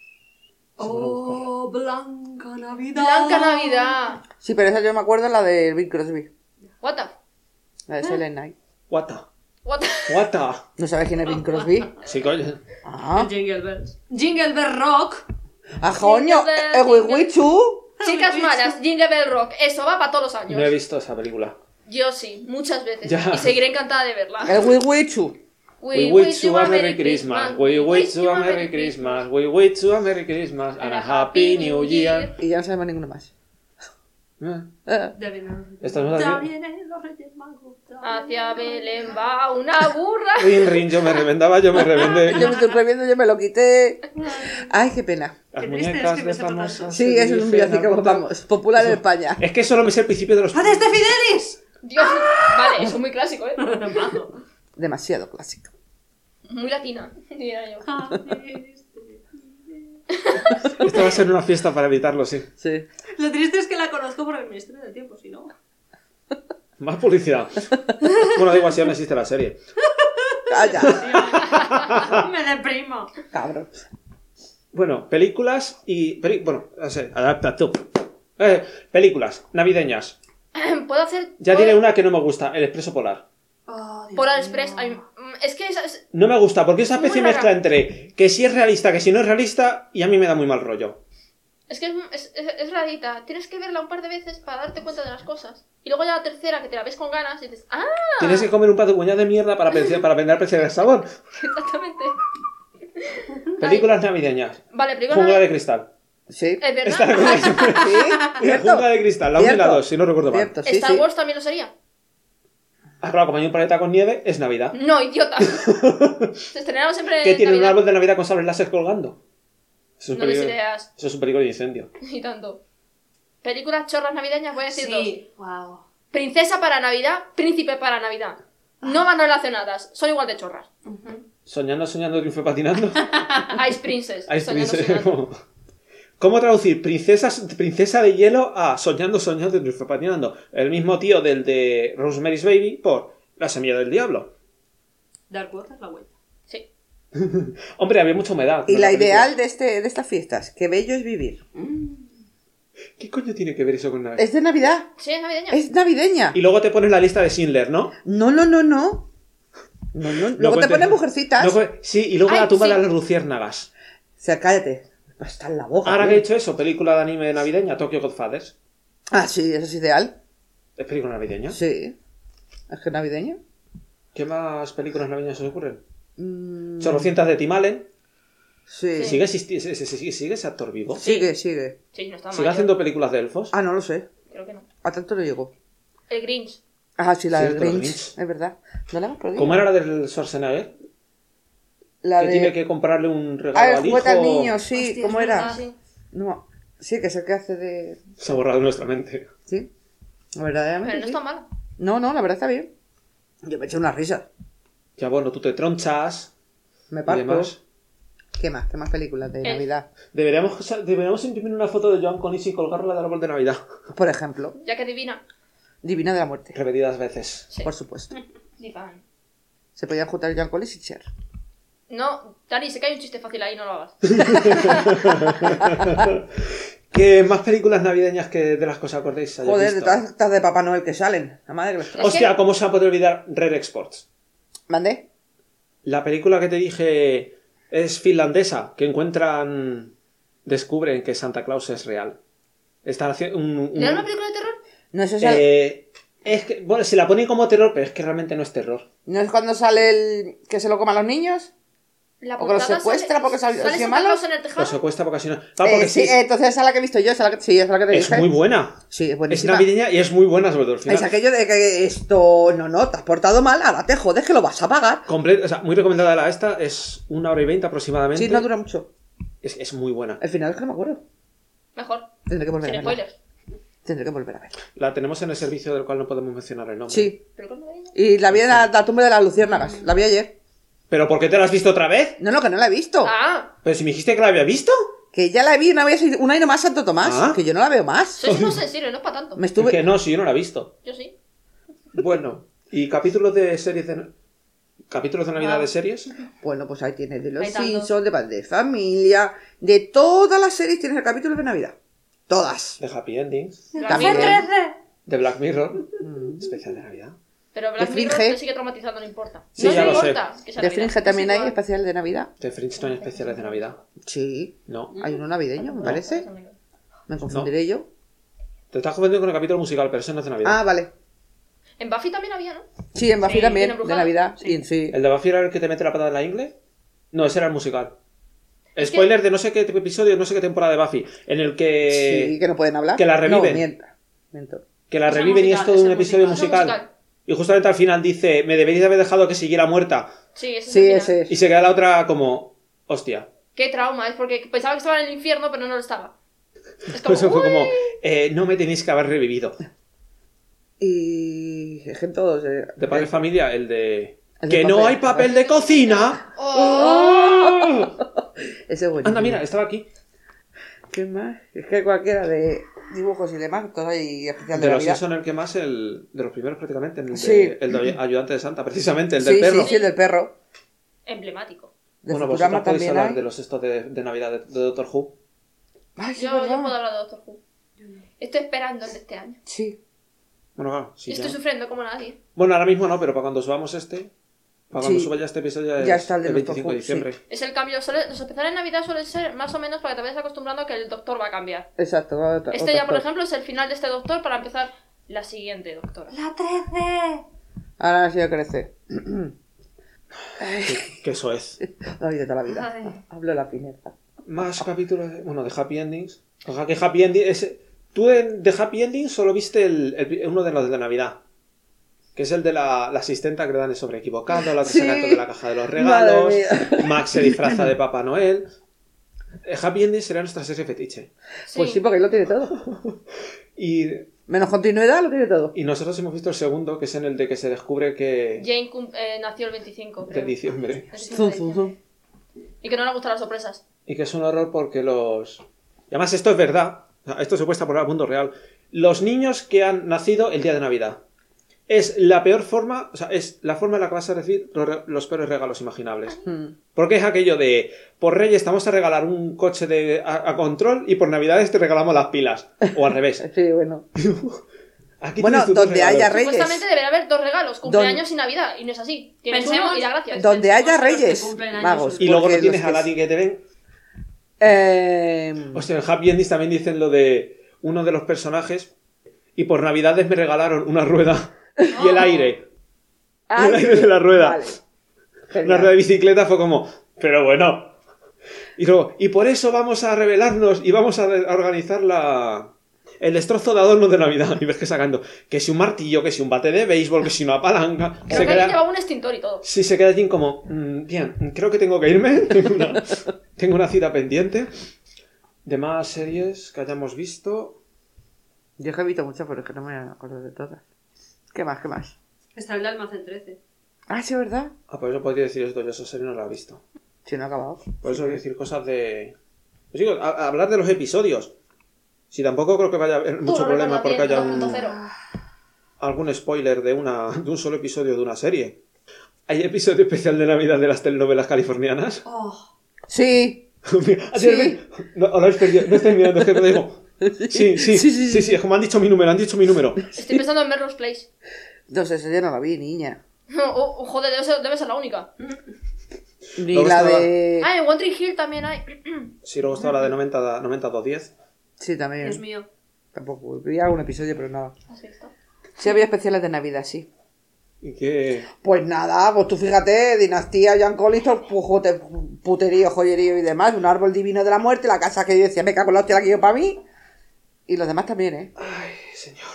Oh, Blanca Navidad. Blanca Navidad. Sí, pero esa yo me acuerdo la de Bing Crosby. What the... La de Silent Night. Guata. What the... Guata. ¿No sabes quién es Bing Crosby? Sí, coño. Ah, Jingle Bells. Jingle Bell Rock. ah, coño, Jingle Bell, el Wiwichu. Chicas malas, Jingle Bell Rock. Eso va para todos los años. No he visto esa película. Yo sí, muchas veces. Ya. Y seguiré encantada de verla. El Wiwichu. We wish you a Merry Christmas. We wish you a Merry Christmas. We wish you a Merry Christmas and a Happy New Year. Y ya no sabemos ninguno más. Ya vienen Estamos ya aquí. vienen los Reyes Magos. Hacia Belén va una burra. Rin, rin, yo me revendaba, yo me revendé. Yo me estoy reviendo, yo me lo quité. Ay, qué pena. Las Qué triste es muñecas que de me sepa famosas. tanto. Sí, eso es un villancico, vamos, popular en España. Es que solo me sé el principio de los. ¡Ah, desde Fidelis! Dios, vale, eso es muy clásico, ¿eh? Demasiado clásico. Muy latina, diría yo. Esto va a ser una fiesta para evitarlo, sí. Sí. Lo triste es que la conozco por el Ministerio del Tiempo, si no. Más publicidad. Bueno, da igual si ya no existe la serie. Calla, Me deprimo. cabrón. Bueno, películas y. Bueno, no sé, adapta tú. Películas navideñas. Puedo hacer. Ya diré una que no me gusta: El Expreso Polar. Oh, Dios Polar mío. Express. Es que es. No me gusta porque esa especie Muy rara. mezcla entre que si es realista, que si no es realista, y a mí me da muy mal rollo. Es que es rarita. Tienes que verla un par de veces para darte cuenta de las cosas. Y luego ya la tercera, que te la ves con ganas, y dices, ¡ah! Tienes que comer un plato de cuñado de mierda para aprender a apreciar el sabor. Exactamente. Películas navideñas. Vale, primero. Jungla de cristal. Sí. Es Esta verdad. es Sí, Jungla de cristal, la 1 y la Cierto. 2, si no recuerdo mal. Cierto, sí, Star sí. Wars también lo sería. Ah, claro, como hay un planeta con nieve, es Navidad. No, idiota. Se estrenaron siempre ¿Qué en tiene un Navidad. árbol de Navidad con sables láser colgando? Eso es, No des peligro, ideas. eso es un peligro de incendio. Y tanto. Películas chorras navideñas, voy a decir dos. Sí, wow. Princesa para Navidad, príncipe para Navidad. No van relacionadas, son igual de chorras. Soñando, soñando, triunfo patinando. Ice Princess. Ice soñando, Princess. soñando. ¿Cómo traducir princesa de hielo a soñando, soñando, triunfo patinando? El mismo tío del de Rosemary's Baby por La semilla del diablo. Darkwater la vuelta. Sí. Hombre, había mucha humedad. Y en la película. ideal de estas fiestas, que bello es vivir. ¿Qué coño tiene que ver eso con Navidad? Es de Navidad, Sí, es navideña. es navideña. Y luego te pones la lista de Schindler, ¿no? No, no, no, no. No, no. Luego te cuentes- ponen mujercitas. Sí, y luego Ay, la tumba sí. de las luciérnagas. O sea, cállate. Está en la boca. Ahora tío. que he hecho eso, película de anime navideña, Tokyo Godfathers. Ah, sí, eso es ideal. ¿Es película navideña? Sí. ¿Es que navideño? ¿Qué más películas navideñas se os ocurren? Mm, Chorrocientas de Tim Allen. sí. ¿Sigue ese actor vivo? Sigue, sigue. Sí, no está mal. ¿Sigue haciendo películas de elfos? Ah, no lo sé. Creo que no. A tanto no llegó. El Grinch. Ah, sí, la del Cierto, el Grinch. Grinch. Es verdad. ¿No la hemos perdido? ¿Cómo era la del Schwarzenegger? La Que de... tiene que comprarle un Ah, regalo el al hijo. juguete al niño, sí. Hostia, ¿Cómo es era? verdad. Sí. No. Sí, que es el que hace de... Se ha borrado de nuestra mente. Sí. Verdaderamente, Pero no sí. está mal. No, no, la verdad está bien. Yo me eché una risa. Ya bueno, tú te tronchas Me y parto. demás. ¿Qué más? ¿Qué más películas de Navidad? Deberíamos imprimir una foto de Joan Collins y colgarla del árbol de Navidad. Por ejemplo, Ya que divina. Divina de la Muerte. Repetidas veces. Sí. Por supuesto. Divine. Se podían juntar Jan Collins y Cher. No, Dani, sé que hay un chiste fácil ahí, no lo hagas. ¿Qué más películas navideñas que de las que os acordéis hayáis Joder, de visto? todas estas de Papá Noel que salen. La madre que los trae. Hostia, ¿cómo se ha podido olvidar Rare Exports? ¿Mandé? La película que te dije es finlandesa, que descubren que Santa Claus es real. Están haciendo ¿No era una película de terror? No es, es que, bueno, se la ponen como terror, pero es que realmente no es terror. ¿No es cuando sale el que se lo coman los niños? La ¿O que los portada secuestra porque sale son Santa malos? Claus en el Lo tejado. secuestra porque si no... Claro, porque Sí, sí, entonces esa es la que he visto yo. Sí, es la que te es dije. muy buena. Sí, es Es buenísima. navideña y es muy buena sobre todo al final. Es aquello de que esto... No, te has portado mal, ahora te jodes que lo vas a pagar. O sea, muy recomendada la esta, es 1 hora y 20 aproximadamente. Sí, no dura mucho. Es muy buena. El final es que no me acuerdo. Mejor. Tendré que volver Sin a verla. spoilers. Tendré que volver a verla. La tenemos en el servicio del cual no podemos mencionar el nombre. Sí. ¿Pero con navideña? Y la vi en la tumba de las luciérnagas. La vi ayer. ¿Pero por qué te la has visto otra vez? No, que no la he visto. Ah, Pero si me dijiste que la había visto. Que ya la vi una y no más Santo Tomás. Ah. Que yo no la veo más. sois unos sensibles, no es para tanto. Me Es estuve... que no, si yo no la he visto. Yo sí. Bueno, ¿y capítulos de series de... ¿Capítulos de Navidad de series? Bueno, pues ahí tienes de Los Hay tantos. Simpsons, de Padre de Familia, de todas las series tienes el capítulo de Navidad. Todas. De Happy Endings. Black También. Mirror. De Black Mirror. Especial de Navidad. Pero Black De Mirror Fringe. te sigue traumatizando, no importa. Sí, no ya me lo sé. importa que sea De Navidad. Fringe también Es hay igual. especial de Navidad. De Fringe no hay especiales de Navidad. Sí. No. Hay uno navideño, me parece. Me confundiré yo. Te estás confundiendo con el capítulo musical, pero ese no es de Navidad. Ah, vale. En Buffy también había, ¿no? Sí, en Buffy Sí, también, bien de embrujada. Navidad. Sí. Sí. ¿El de Buffy era el que te mete la patada en la ingle? No, ese era el musical. Es que- Spoiler de no sé qué episodio, no sé qué temporada de Buffy, en el que... Sí, que no pueden hablar. que la reviven. No, miento. Que la Es el reviven y es musical, todo es un el episodio musical. musical. Es un musical. Y justamente al final dice, me deberíais haber dejado que siguiera muerta. Sí, ese es Sí, el final. ese es. Y se queda la otra como, hostia. Qué trauma, es porque pensaba que estaba en el infierno, pero no lo estaba. Es Por como, eso fue "Uy". como, no me tenéis que haber revivido. Y es que en todos. De Padre Familia, el de... El de ¡Que no papel. hay papel de cocina! Oh. Ese es bueno. Anda, mira, estaba aquí. ¿Qué más? Es que cualquiera de dibujos y demás, todo hay especial de De los Navidad. Simpson el que más, el de los primeros prácticamente, el de, Sí. el de Ayudante de Santa, precisamente, el Sí, del perro. sí, el del perro. Emblemático. De Bueno, Futurama vosotros podéis también hablar hay. de los estos de Navidad de Doctor Who. Ay, sí, Yo ¿verdad? puedo hablar de Doctor Who. Estoy esperando el de este año. Sí. Bueno, claro, sí, Y estoy ya. sufriendo como nadie. Bueno, ahora mismo no, pero para cuando subamos para cuando Sí. suba ya este episodio Ya es está el de el Doctor 25 de Who, diciembre. Es el cambio. Los especiales de Navidad suelen ser más o menos para que te vayas acostumbrando a que el doctor va a cambiar. Exacto. Este ya, por ejemplo, es el final de este doctor para empezar la siguiente doctora. ¡La 13! Ahora sí que crece. Que eso es. La vida de toda la vida. Ay. Hablo de la fineza. Más capítulos de Happy Endings. Ojalá que Happy Ending tú de Happy Ending solo viste uno de los de Navidad. Que es el de la asistenta que le dan el sobre equivocado, la otra Sí. saca dentro de la caja de los regalos, Madre mía. Max se disfraza de Papá Noel. Happy Ending será nuestra serie fetiche. Pues sí, porque él lo tiene todo. Y, Menos continuidad, lo tiene todo. y nosotros hemos visto el segundo, que es en el de que se descubre que... Jane nació el 25, de creo. diciembre. El 25 Zum, de zum, diciembre. zum. Y que no le gustan las sorpresas. Y que es un horror porque los... Y además esto es verdad, o sea, esto se puede por el mundo real. Los niños que han nacido el día de Navidad. Es la peor forma, o sea, es la forma en la que vas a recibir los peores regalos imaginables. Porque es aquello de, por Reyes te vamos a regalar un coche a control y por Navidades te regalamos las pilas. O al revés. Sí, bueno. Aquí Bueno, tienes tus dos donde haya regalos. Reyes. Supuestamente debería haber dos regalos, cumpleaños y Navidad. Y no es así. Tienes Pensemos- uno y da gracias. Donde haya Pensemos en los que Reyes cumplen años Magos. Y luego porque no tienes los a que- nadie que te ven. Eh, Hostia, en Happy Endings también dicen lo de uno de los personajes. Y por Navidades me regalaron una rueda y el aire. ay, el aire de la rueda. vale. Una Genial. rueda de bicicleta fue como, pero bueno. Y luego, y por eso vamos a rebelarnos y vamos a organizar el destrozo de adornos de Navidad. Y ves que sacando, que si un martillo, que si un bate de béisbol, que si una palanca. Creo Se que alguien queda, llevaba un extintor y todo. sí, se queda allí como, bien, creo que tengo que irme. Tengo una cita pendiente. De más series que hayamos visto. Yo he visto muchas, pero es que no me acuerdo de todas. ¿Qué más? ¿Qué más? Está el de Almacén 13. Ah, sí, ¿verdad? Ah, pues yo podría decir esto, yo esa serie no la he visto. Sí, no ha acabado. Por eso voy a decir cosas de... Pues digo, a hablar de los episodios. Si tampoco creo que vaya a haber mucho Tú problema recuerdas porque bien, haya 2.0. algún spoiler de un solo episodio de una serie. ¿Hay episodio especial de Navidad de las telenovelas californianas? Oh, Sí. Sí. No, os lo habéis perdido. No estáis mirando, es que me digo... Sí, es como han dicho mi número, Estoy pensando en Melrose Place. No sé, esa yo no la vi, niña. Joder, debe ser la única. Ni Luego la estaba- de... Ah, en One Tree Hill también hay. Sí, luego estaba la de 90-210. Sí, también. Dios mío. Tampoco. Vi algún episodio, pero nada. Así está. Sí, había especiales de Navidad, sí. Y que... Pues nada, pues tú fíjate, Dinastía, Jan Collister, puterío, joyerío y demás, un árbol divino de la muerte, la casa que yo decía, me cago en la hostia, la quiero para mí. Y los demás también, ¿eh? Ay, señor.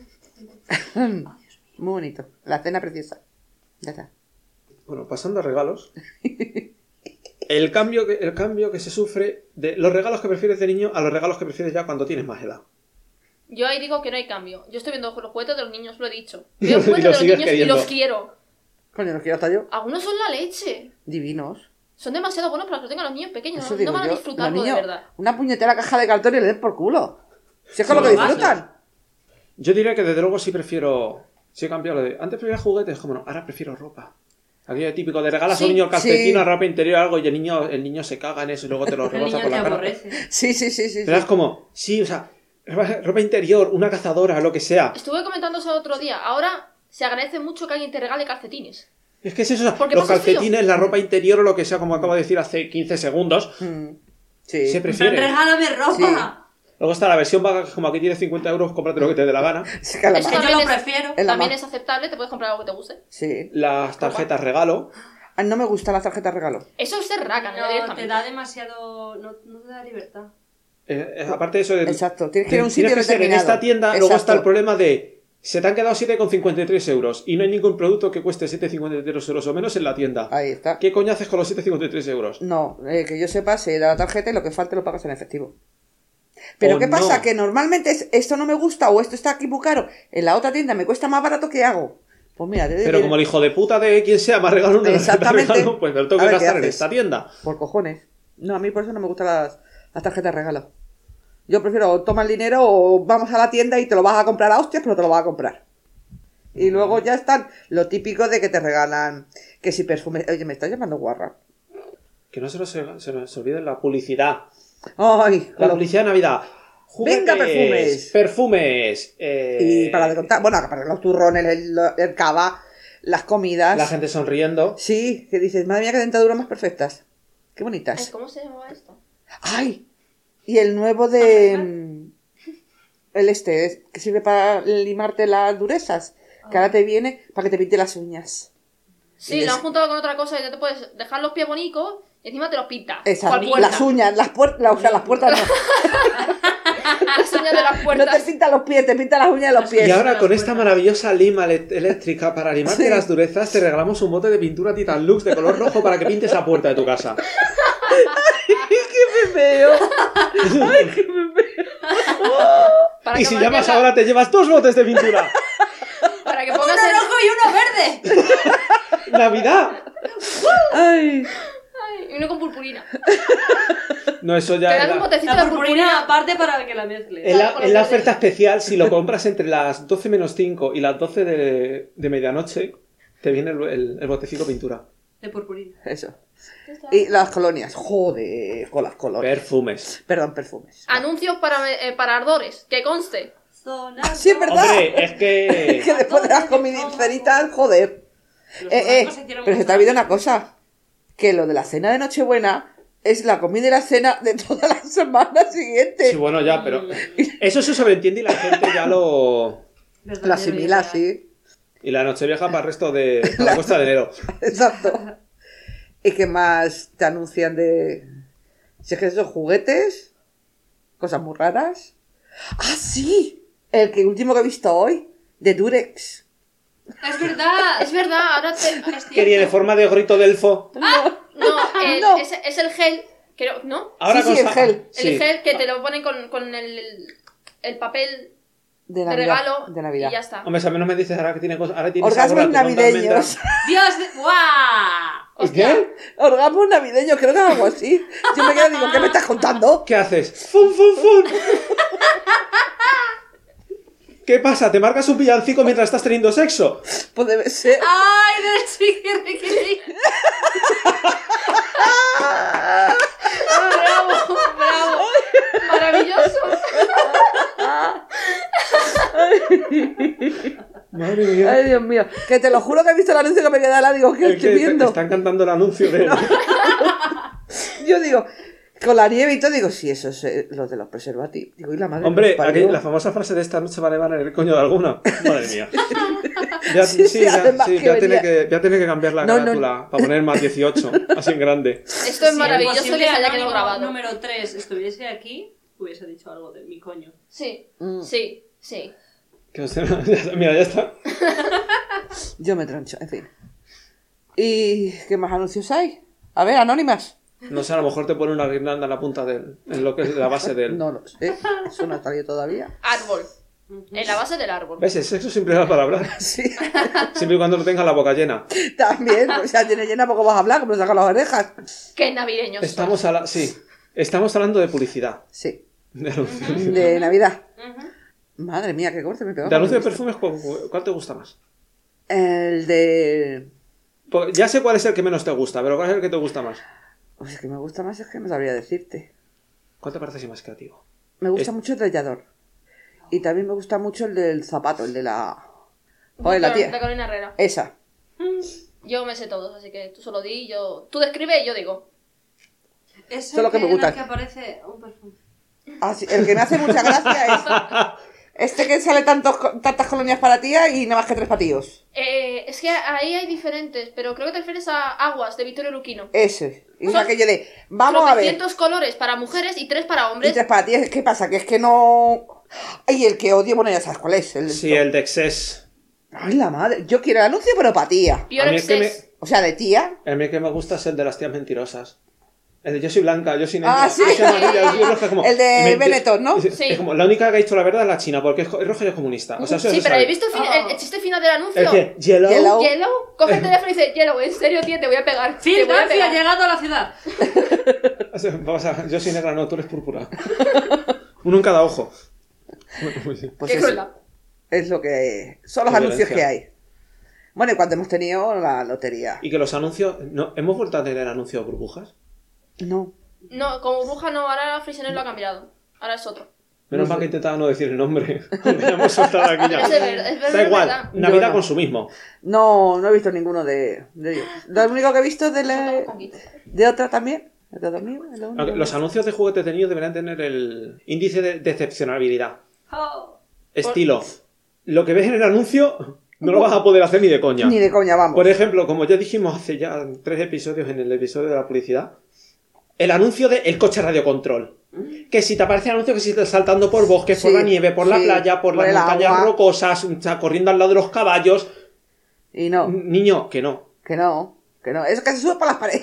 Muy bonito. La cena preciosa. Ya está. Bueno, pasando a regalos. El cambio que se sufre de los regalos que prefieres de niño a los regalos que prefieres ya cuando tienes más edad. Yo ahí digo que no hay cambio. Yo estoy viendo los juguetes de los niños, lo he dicho. Veo Y juguetes de los los sigues niños queriendo. y los quiero. Coño, no quiero hasta yo. Algunos son la leche. Divinos. Son demasiado buenos para que los tengan los niños pequeños. Eso No, digo no van a yo. disfrutarlo Los de niños, verdad. una puñetera caja de cartón y le den por culo. Si es con Sí, lo que lo disfrutan. Yo diría que desde luego sí prefiero... Sí he cambiado lo de... Antes prefería juguetes, como no, ahora prefiero ropa. Aquello típico de regalas a un Sí, niño el calcetín, sí. a ropa interior, algo y el niño se caga en eso y luego te lo El rebota niño por te la cara. aborrece. Sí, sí, sí, sí. Pero es como, sí, o sea, ropa interior, una cazadora, lo que sea. Estuve comentando eso el otro día. Ahora se agradece mucho que alguien te regale calcetines. Es que es eso, o sea, Porque los pasas frío. calcetines, la ropa interior o lo que sea, como acabo de decir hace 15 segundos, Mm, sí. se prefiere. ¡Regálame ropa! Luego está la versión vaga, que como aquí tienes 50 euros, cómprate lo que te dé la gana. Es que la Eso Que yo también lo es- prefiero. Es la También más- es aceptable, te puedes comprar algo que te guste. Sí. Las tarjetas regalo. Ay, no me gustan las tarjetas regalo. Eso es ser raca, No, directamente. te da demasiado... No te da libertad. Aparte de eso, Exacto, tienes que ir a un sitio tienes que ser en determinado. esta tienda, luego Exacto. está el problema de se te han quedado 7,53 euros y no hay ningún producto que cueste 7,53 euros o menos en la tienda. Ahí está. ¿Qué coño haces con los 7,53 euros? No, que yo sepa, se da la tarjeta y lo que falte lo pagas en efectivo. Pero O ¿qué pasa? no. Que normalmente esto no me gusta o esto está aquí muy caro. En la otra tienda me cuesta más barato, ¿qué hago? Pues mira, Pero como el hijo de puta de quien sea me ha regalado una tarjeta de Exactamente. regalo, pues me lo tengo A que ver, ¿qué gastar en haces? esta tienda. por cojones. No, a mí por eso no me gustan las tarjetas regalo. Yo prefiero toma el dinero o vamos a la tienda y te lo vas a comprar a hostias, pero te lo vas a comprar. Y luego ya están lo típico de que te regalan que si perfume. Oye, me estás llamando guarra. Que no se nos olvide la publicidad. Ay, La lo- publicidad de Navidad. Venga, Juguetes, Perfumes. Y para de contar, bueno, para los turrones, el cava, las comidas. La gente sonriendo. Sí, que dices, madre mía, qué dentaduras más perfectas. Qué Ay, bonitas. ¿cómo se llamaba esto? ¡Ay! Y el nuevo de... que sirve para limarte las durezas. Que ahora te viene para que te pinte las uñas. Sí, Y lo es- han juntado con otra cosa y ya te puedes dejar los pies bonitos y encima te los pinta. Esas, Cual puerta. las uñas, las puertas, o sea, las puertas no. Las uñas de las No puertas. te pinta los pies, te pinta las uñas de los pies. Y ahora con esta maravillosa lima eléctrica para limarte Sí. las durezas te regalamos un bote de pintura Titan Lux de color rojo para que pintes la puerta de tu casa. ¡Qué feo! ¡Ay, qué me veo! Para Y que si marques llamas la- ahora te llevas 2 botes de pintura. Para que ¡Uno pongas el... rojo y uno verde! ¡Navidad! ¡Ay! Ay, y uno con purpurina. No, eso Te ya dan un es botecito La de purpurina purpurina. aparte para que la mezcles. en la, con en la los verdes. oferta especial, si lo compras entre las 12 menos 5 y las 12 de medianoche, te viene el botecito pintura. De purpurina. Eso. Y las colonias. Joder, con las colonias. Perfumes. Perdón, perfumes. Anuncios para ardores, que conste. Zona. Sí, es verdad. Hombre, es que... Que después de las comidiceritas, joder. Los blancos se hicieron Pero se mucho te ha olvidado daño. una cosa. Que lo de la cena de Nochebuena es la comida y la cena de toda la semana siguiente. Sí, bueno, ya, pero... Eso se sobreentiende y la gente ya lo... La asimila, sí. Y la noche vieja para el resto de... para la costa de enero. Exacto. ¿Y qué más te anuncian de...? Si es que esos juguetes, cosas muy raras. ¡Ah, sí! El último que he visto hoy, de Durex. Es verdad. Es verdad, ahora te... Es Que tiene cierto. forma de gorrito de elfo. No, No. es el gel, creo, ¿no? Ahora Sí, sí, el consta- gel. El Sí. gel que te lo ponen con el papel De de Navidad. regalo De Navidad. y ya está. Hombre, a mí no me dices ahora que tiene cosas... Ahora tiene Orgasmos sabor a turrón de navideños. almendra. Dios de... ¡Guau! ¿Qué? Orgasmos navideños, creo que es algo así. Yo me quedo y digo, ¿qué me estás contando? ¿Qué haces? ¡Fum, fum, fum! ¿Qué pasa? ¿Te marcas un villancico mientras estás teniendo sexo? Pues debe ser. ¡Ay, del chiquirriquiri! ¡Bravo! ¡Bravo! ¡Maravilloso! Madre mía. Ay, Dios mío. Que te lo juro que he visto el anuncio que me queda la digo, ¿qué Es estoy que viendo? están cantando el anuncio de... Yo digo, con la nieve y todo, digo, sí, eso es los de los preservativos. Digo, y la madre Hombre, que nos parió. aquí, la famosa frase de esta noche van a ir el coño de alguna. Madre mía. Ya, Sí, sí, además que ya tiene venía. que, ya tiene que cambiar la No, no. carátula para poner más 18, así en grande. Esto es maravilloso que se haya quedado grabado. Número 3 estuviese aquí, hubiese dicho algo de mi coño. Sí, Mm. sí, sí. Que os- ya está, mira, ya está. Yo me troncho, en fin. ¿Y qué más anuncios hay? A ver, anónimas. No sé, a lo mejor te pone una guirnalda en la punta en lo que es la base del... No lo sé. Eso no ha salido todavía. Árbol. En la base del árbol. ¿Ves? El sexo siempre da para hablar. Sí. Siempre y cuando no tenga la boca llena. También, o sea, tiene llena poco vas a hablar, como saca las orejas. Qué navideños. Estamos sí. Estamos hablando de publicidad. Sí. De anuncios. De Navidad. Ujú. Madre mía, qué corte me pegó. De anuncios de perfumes, ¿cuál te gusta más? El de... Porque ya sé cuál es el que menos te gusta, pero ¿cuál es el que te gusta más? Pues el que me gusta más es que no sabría decirte. ¿Cuál te parece así más creativo? Me gusta Es- mucho el del Yador. Y también me gusta mucho el del zapato, el de la... De Joder, la tía. Carolina Herrera. Esa. Yo me sé todos, así que tú solo di, yo... Tú describe y yo digo. Es Eso es lo que me en gusta. el que aparece un perfume. Ah, sí, el que me hace mucha gracia es este que sale tantas colonias para tía y nada más que 3 patíos. Es que ahí hay diferentes, pero creo que te refieres a Aguas, de Vittorio Luquino. Ese. Y es Son aquello de, vamos a ver. 300 colores para mujeres y 3 para Y hombres. 3 para tías, ¿qué pasa? Que es que no... Ay, el que odio, bueno, ya sabes cuál es. Sí, el de Excess. Ay, la madre. Yo quiero el anuncio, pero para tía. Pure A mí es que Excess. O sea, de tía. A mí el que me gusta es el de las tías mentirosas. El de yo soy blanca, yo soy negra, Ah, sí. yo soy amarilla, yo soy roja, como... El de Benetton, ¿no? Es Sí. como, la única que ha dicho la verdad es la china, porque es roja y es comunista. O sea, eso Sí, se pero sabe. ¿he visto el chiste final del anuncio? Es que, Yellow... Yellow. Yellow, coge el teléfono y dice, Yellow, en serio, tío, te voy a pegar. Te Phil voy a Dunphy ha pegar. llegado a la ciudad. O sea, vamos a ver, yo soy negra, no, tú eres púrpura. Uno en cada ojo. Pues Qué eso crueldad. es lo que... Son los Qué anuncios violencia. que hay. Bueno, y cuando hemos tenido la lotería. Y que los anuncios... ¿no? ¿Hemos vuelto a tener anuncios de burbujas? No. No, como bruja no, ahora Frisener lo ha cambiado. Ahora es otro. Menos mal que intentaba no decir el nombre. Aunque ya hemos soltado aquí Pero ya. es verdad, es verdad. Da igual, es verdad. Navidad Yo no. consumismo. No he visto ninguno de ellos. Lo único que he visto es de otra también. ¿De otra también? Es lo único. Aunque los anuncios de juguetes de niños deberían tener el índice de decepcionabilidad. Oh. Estilo, lo que ves en el anuncio no lo vas a poder hacer ni de coña. Ni de coña, vamos. Por ejemplo, como ya dijimos hace ya 3 episodios en el episodio de la publicidad, el anuncio de el coche radiocontrol. Que si te aparece el anuncio que si estás saltando por bosques, por Sí, la nieve, por la sí, playa, por las el montañas agua. rocosas, o sea, corriendo al lado de los caballos. Y no. Niño, que no. Que no. Es que se sube por las paredes.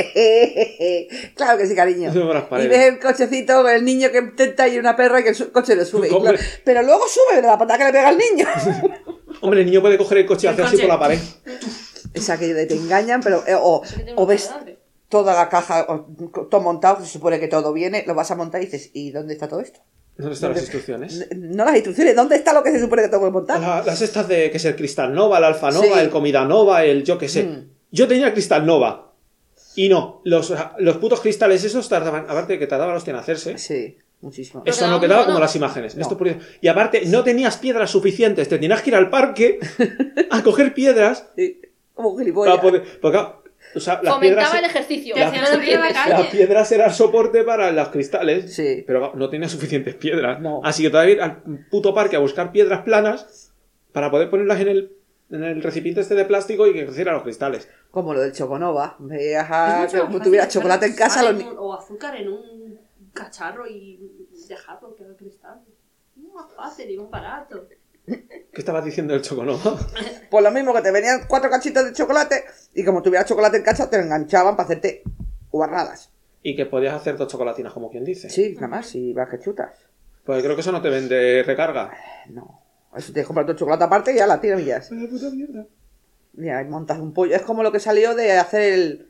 Claro que sí, cariño. Se sube por las Y paredes. ves el cochecito, el niño que intenta ir una perra y que el coche le sube. Y Hombre. claro, pero luego sube de la patada que le pega al niño. Hombre, el niño puede coger el coche y El hacer así coche. por la pared. Es aquello de te engañan, pero... que tiene o una ves padre. toda la caja, todo montado, que se supone que todo viene, lo vas a montar y dices, ¿y dónde está todo esto? ¿Dónde están las instrucciones? No las instrucciones, ¿dónde está lo que se supone que tengo que montar? Las estas de que es el Cristal Nova, el Alfa Nova, Sí. el Comida Nova, el yo que sé. Yo tenía el Cristal Nova. Y no, los putos cristales esos tardaban, aparte de que tardaban hostia en hacerse. Sí, muchísimo. Pero Eso no quedaba muy quedaba mono. como las imágenes. No. Esto por- Y aparte, no tenías piedras suficientes. Te tenías que ir al parque a coger piedras Sí, como gilipollas. para poder. Porque, claro, o sea, las piedras, Fomentaba el ejercicio. Te hacían subir a la calle. las piedras eran soporte para los cristales. Sí. Pero claro, no tenía suficientes piedras. No. Así que todavía ir al puto parque a buscar piedras planas para poder ponerlas en el recipiente este de plástico y que crecieran los cristales. Como lo del Choconova. Veías Es a mucho que más fácil tuviera echar chocolate en casa. sal Los... o azúcar en un cacharro y dejarlo que haga cristal. Es más fácil y más barato. ¿Qué estabas diciendo del Choconova? Pues lo mismo que te venían 4 cachitos de chocolate y como tuviera chocolate en casa te lo enganchaban para hacerte guarradas. Y que podías hacer 2 chocolatinas, como quien dice. Sí, nada más, y vas que chutas. Pues creo que eso no te vende recarga. No. Eso te compras tu chocolate aparte y ya la tiras. Vaya puta mierda. Mira, y montas un pollo. Es como lo que salió de hacer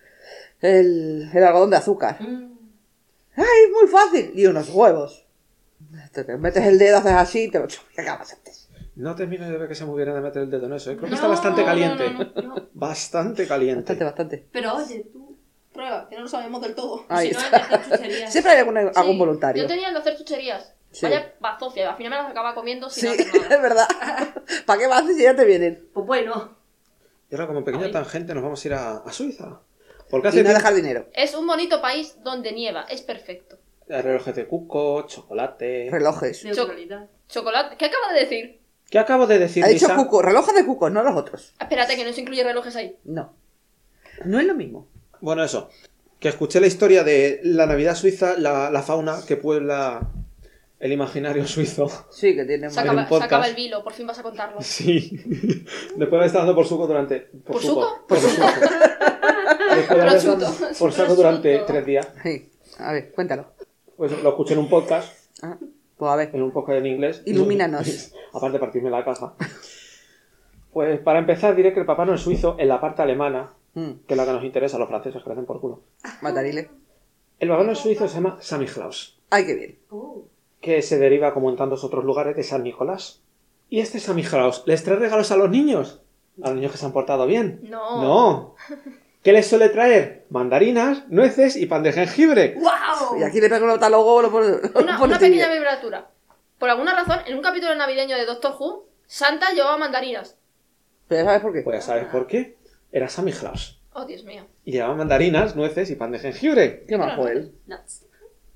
el algodón de azúcar. ¡Ay, es muy fácil! Y unos huevos. Te metes el dedo, haces así y te lo acabas antes. No termino de ver que se me hubiera de meter el dedo en eso. Creo que No, está bastante caliente. no. Bastante caliente. Bastante. Pero oye, tú. Prueba, que no lo sabemos del todo. Ahí Si no, está. hay que hacer chucherías. Siempre hay algún Sí, voluntario. Yo tenía el de hacer chucherías. Sí. Vaya bazofia, al final me las acababa comiendo sin Sí, hacer nada. es verdad. ¿Para qué vas si ya te vienen? Pues bueno. Y ahora, como pequeña Ay. tangente, nos vamos a ir a Suiza. Porque Y hace no tiempo... dejar dinero. Es un bonito país donde nieva, es perfecto. relojes de cuco, chocolate... Relojes. Neutralidad. Chocolate. ¿Qué acaba de decir? ¿Qué acabo de decir, Ha dicho Lisa? cuco. Relojes de cuco, no los otros. Espérate, que no se incluye relojes ahí. No. No es lo mismo. Bueno, eso. Que escuché la historia de la Navidad suiza, la fauna que puebla el imaginario suizo. Sí, que tiene Se más. un acaba, podcast. el vilo, por fin vas a contarlo. Sí. Después de haber estado dando por suco durante... ¿Por suco? Por suco. Después de haber estado Prosciutto. por saco durante Prosciutto. 3 días. Sí. A ver, cuéntalo. Pues lo escuché en un podcast. Ah, pues a ver. En un podcast en inglés. Ilumínanos. Aparte de partirme la caja. Pues para empezar diré que el Papá Noel suizo, en la parte alemana, que es la que nos interesa a los franceses que le hacen por culo, Matarile. el Papá Noel suizo se llama Sammy Claus, Ay, qué bien. que se deriva, como en tantos otros lugares, de San Nicolás. Y este Sammy Claus les trae regalos a los niños. A los niños que se han portado bien. No. No. ¿Qué les suele traer? Mandarinas, nueces y pan de jengibre. ¡Wow! Y aquí le pego un otálogo, lo pone. Una pequeña vibratura. Por alguna razón, en un capítulo navideño de Doctor Who, Santa llevaba mandarinas. Pero ¿sabes por qué? Pues ya sabes por qué. Era Sammy Claus. Oh, Dios mío. Y llevaba mandarinas, nueces y pan de jengibre. Qué majo él. Nuts.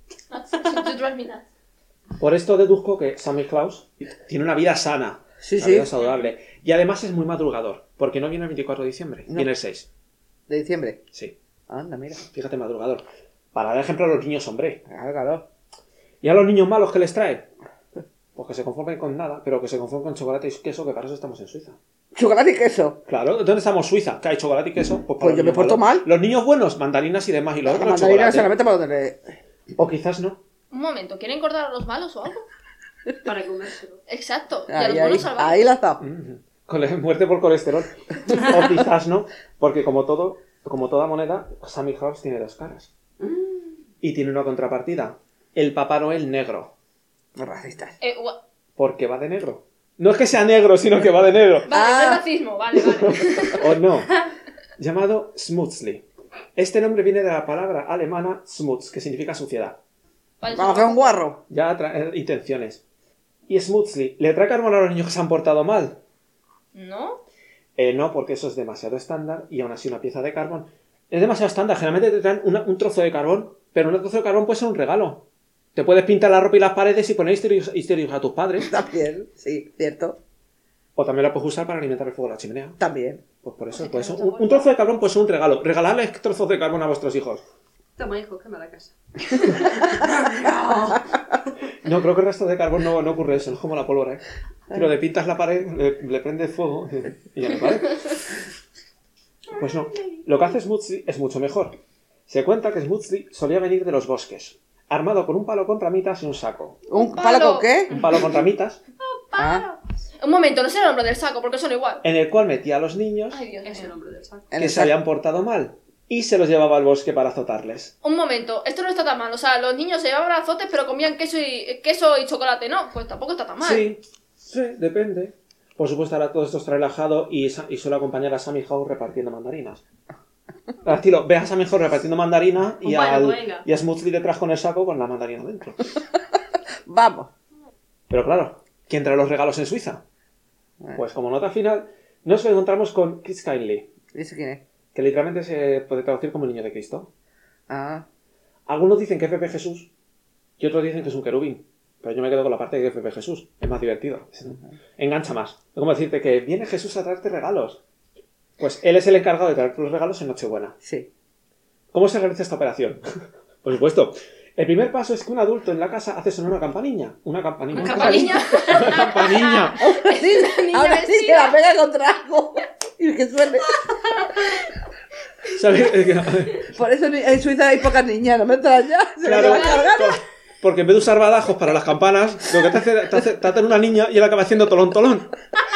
Por esto deduzco que Santa Claus tiene una vida sana, Sí, una sí. vida saludable. Y además es muy madrugador, porque no viene el 24 de diciembre, No. viene el 6. De diciembre. Sí, Anda, mira. fíjate, madrugador. Para dar ejemplo a los niños, hombre. Claro. ¿Y a los niños malos qué les trae? Pues que se conformen con nada, pero que se conformen con chocolate y queso, que para eso estamos en Suiza. Chocolate y queso. Claro, ¿dónde estamos? Suiza, que hay chocolate y queso. Pues, para Pues los yo me niños porto malos. mal. Los niños buenos, mandarinas y demás, y los La otros mandarina chocolate. solamente para donde le... O quizás no. Un momento, ¿quieren engordar a los malos o algo? Para comérselo. Exacto. Y a los Ahí, buenos salvar. ahí la has dado. Con la muerte por colesterol. O quizás no, porque como toda moneda, Sammy Claus tiene dos caras. Y tiene una contrapartida. El Papá Noel negro. Racistas. Porque va de negro. No es que sea negro, sino que va de negro. Vale, no es racismo, vale. O no. Llamado Smutzli. Este nombre viene de la palabra alemana Schmutz, que significa suciedad. Vale, Vamos a hacer un guarro. Ya intenciones. Y Smutzli, ¿le trae carbón a los niños que se han portado mal? ¿No? No, porque eso es demasiado estándar y aún así una pieza de carbón. Es demasiado estándar. Generalmente te traen un trozo de carbón, pero un trozo de carbón puede ser un regalo. Te puedes pintar la ropa y las paredes y poner histerios a tus padres. También, sí, cierto. O también la puedes usar para alimentar el fuego de la chimenea. También. Pues por eso, Oye, pues que no te un trozo de carbón puede ser un regalo. Regalarles trozos de carbón a vuestros hijos. Toma, hijo, quema la casa. No, creo que el resto de carbón no ocurre eso, no es como la pólvora, ¿eh? Pero le pintas la pared, le prendes fuego y ya no vale. Pues no. Lo que hace Smutzli es mucho mejor. Se cuenta que Smutzli solía venir de los bosques, armado con un palo con ramitas y un saco. ¿Un palo. palo con qué? Un palo con ramitas, Ah, Un momento, no será el nombre del saco, porque son igual. en el cual metía a los niños Ay, Dios Es el mío. nombre del saco. en que el se saco. habían portado mal y se los llevaba al bosque para azotarles. Un momento, esto no está tan mal. O sea, los niños se llevaban azotes, pero comían queso y chocolate, ¿no? Pues tampoco está tan mal. Sí, depende. Por supuesto, ahora todo esto está relajado y suele acompañar a Sammy House repartiendo mandarinas. Al estilo, ve a Sammy House repartiendo mandarinas y, Bueno, pues venga. y a Smutzli detrás con el saco con la mandarina dentro. Vamos. Pero claro, ¿quién trae los regalos en Suiza? Pues como nota final, nos encontramos con Kids Kindly, ¿Dice quién es? que literalmente se puede traducir como el niño de Cristo. Ah. Algunos dicen que es Pepe Jesús y otros dicen que es un querubín. Pero yo me quedo con la parte de que es Pepe Jesús. Es más divertido. Engancha más. Es como decirte que viene Jesús a traerte regalos. Pues él es el encargado de traerte los regalos en Nochebuena. Sí. ¿Cómo se realiza esta operación? Por supuesto. El primer paso es que un adulto en la casa hace sonar una campanilla. Una campanilla. ¿Una campanilla? Una campanilla. Sí, niña ahora sí que vestida. la pega contra algo. Y que suene. ¿Sabes? Por eso en Suiza hay pocas niñas, no me extraña. Se Claro, me va a cargar. porque en vez de usar badajos para las campanas, lo que te hace una niña y él acaba haciendo tolón tolón.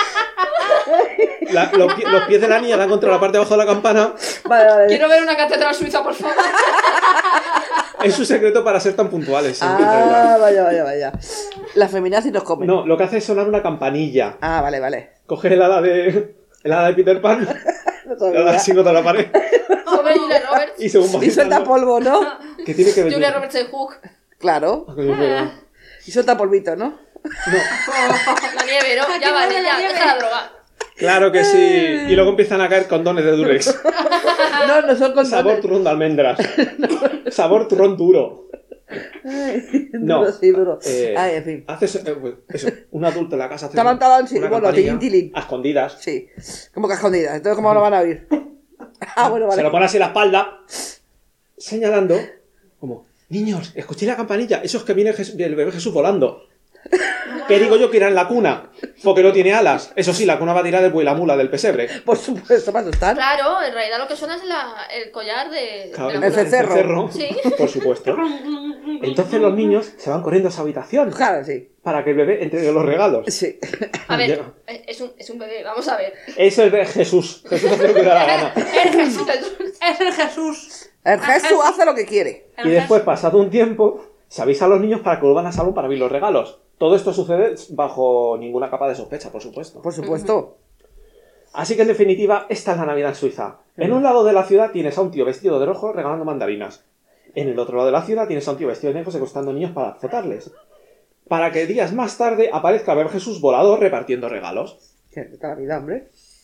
Los pies de la niña dan contra la parte de abajo de la campana. Vale. Quiero ver una catedral suiza, por favor. Es su secreto para ser tan puntuales. en Ah, realidad. vaya. La feminazi nos come. No, lo que hace es sonar una campanilla. Ah, vale. Coge el hada de Peter Pan, No le todavía. da así contra la pared Joven Julia Roberts. y según va Y suelta gritando, polvo, ¿no? que tiene que ver. Julia Roberts de Hook. Claro. Y suelta polvito, ¿no? La nieve, ¿no? Ya vale, ya, deja la droga. Claro que sí. Y luego empiezan a caer condones de Durex. No son con Sabor turrón de almendras. Sabor turrón duro. No. Duro, sí, duro. Ay, en fin. Haces eso, un adulto en la casa hace Talán, sí, una bueno, campanilla tilín. a escondidas. Sí. Como que escondidas. Entonces, ¿cómo lo van a oír? Ah, bueno, Se vale. lo pone así en la espalda, señalando, como, niños, escuché la campanilla, eso es que viene el bebé Jesús volando. ¿Qué digo yo que irá en la cuna? Porque no tiene alas. Eso sí, la cuna va a tirar el buey y la mula del pesebre. Por supuesto, para asustar. Claro, en realidad lo que suena es el collar de Claro, la el mula. cencerro. Sí. Por supuesto. Entonces los niños se van corriendo a esa habitación Claro, sí. para que el bebé entregue los regalos. Sí. A ver, Llega. es un bebé, vamos a ver. Eso es de Jesús. Jesús hace lo que le da la gana. Es el Jesús. El Jesús hace lo que quiere. Y después, pasado un tiempo, se avisa a los niños para que vuelvan al salón para abrir los regalos. Todo esto sucede bajo ninguna capa de sospecha, por supuesto. Por supuesto. Así que, en definitiva, esta es la Navidad en Suiza. En un lado de la ciudad tienes a un tío vestido de rojo regalando mandarinas. En el otro lado de la ciudad tienes a un tío vestido de negro secuestrando niños para azotarles. Para que días más tarde aparezca Bebé Jesús volador repartiendo regalos. ¿Qué tal la vida, hombre?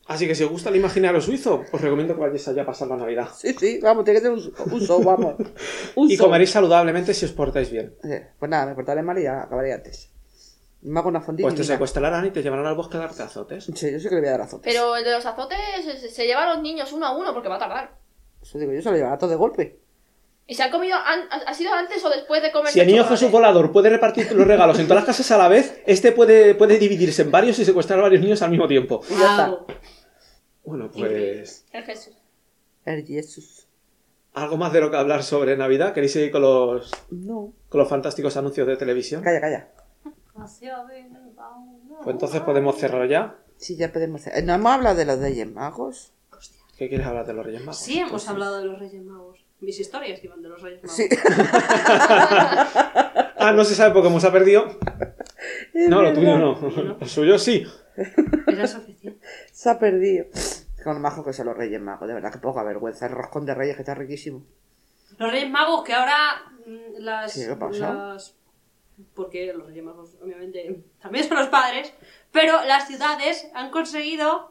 Así que si os gusta el imaginario suizo, os recomiendo que vayáis allá a pasar la Navidad. Sí, vamos, tiene que ser un show, vamos. Un Y show. comeréis saludablemente si os portáis bien. Pues nada, me portaré mal y ya acabaré antes. Me hago una fondita. Pues te secuestrarán y te llevarán al bosque a darte azotes. Sí, yo sí que le voy a dar azotes. Pero el de los azotes se lleva a los niños uno a uno porque va a tardar. Eso digo, yo se lo llevaré todo de golpe. ¿Y se han comido, ha sido antes o después de comer? Si el niño Jesús volador puede repartir los regalos en todas las casas a la vez, este puede dividirse en varios y secuestrar a varios niños al mismo tiempo. Y ya está. Wow. Bueno, pues... El Jesús. El Jesús. ¿Algo más de lo que hablar sobre Navidad? ¿Queréis seguir con los No. fantásticos anuncios de televisión? Calla. Pues entonces podemos cerrar ya. Sí, ya podemos hacer. ¿No hemos hablado de los Reyes Magos? ¿Qué quieres hablar de los Reyes Magos? Sí, hemos hablado de los Reyes Magos. Mis historias iban de los Reyes Magos. Sí. Ah, no se sabe porque se ha perdido. No, lo tuyo no. Lo suyo sí. Era suficiente. Se ha perdido. Con lo majos que son los Reyes Magos, de verdad, que poca vergüenza. El roscón de Reyes que está riquísimo. Los Reyes Magos que ahora Sí, ¿qué pasa? porque los Reyes Magos obviamente también son los padres, pero las ciudades han conseguido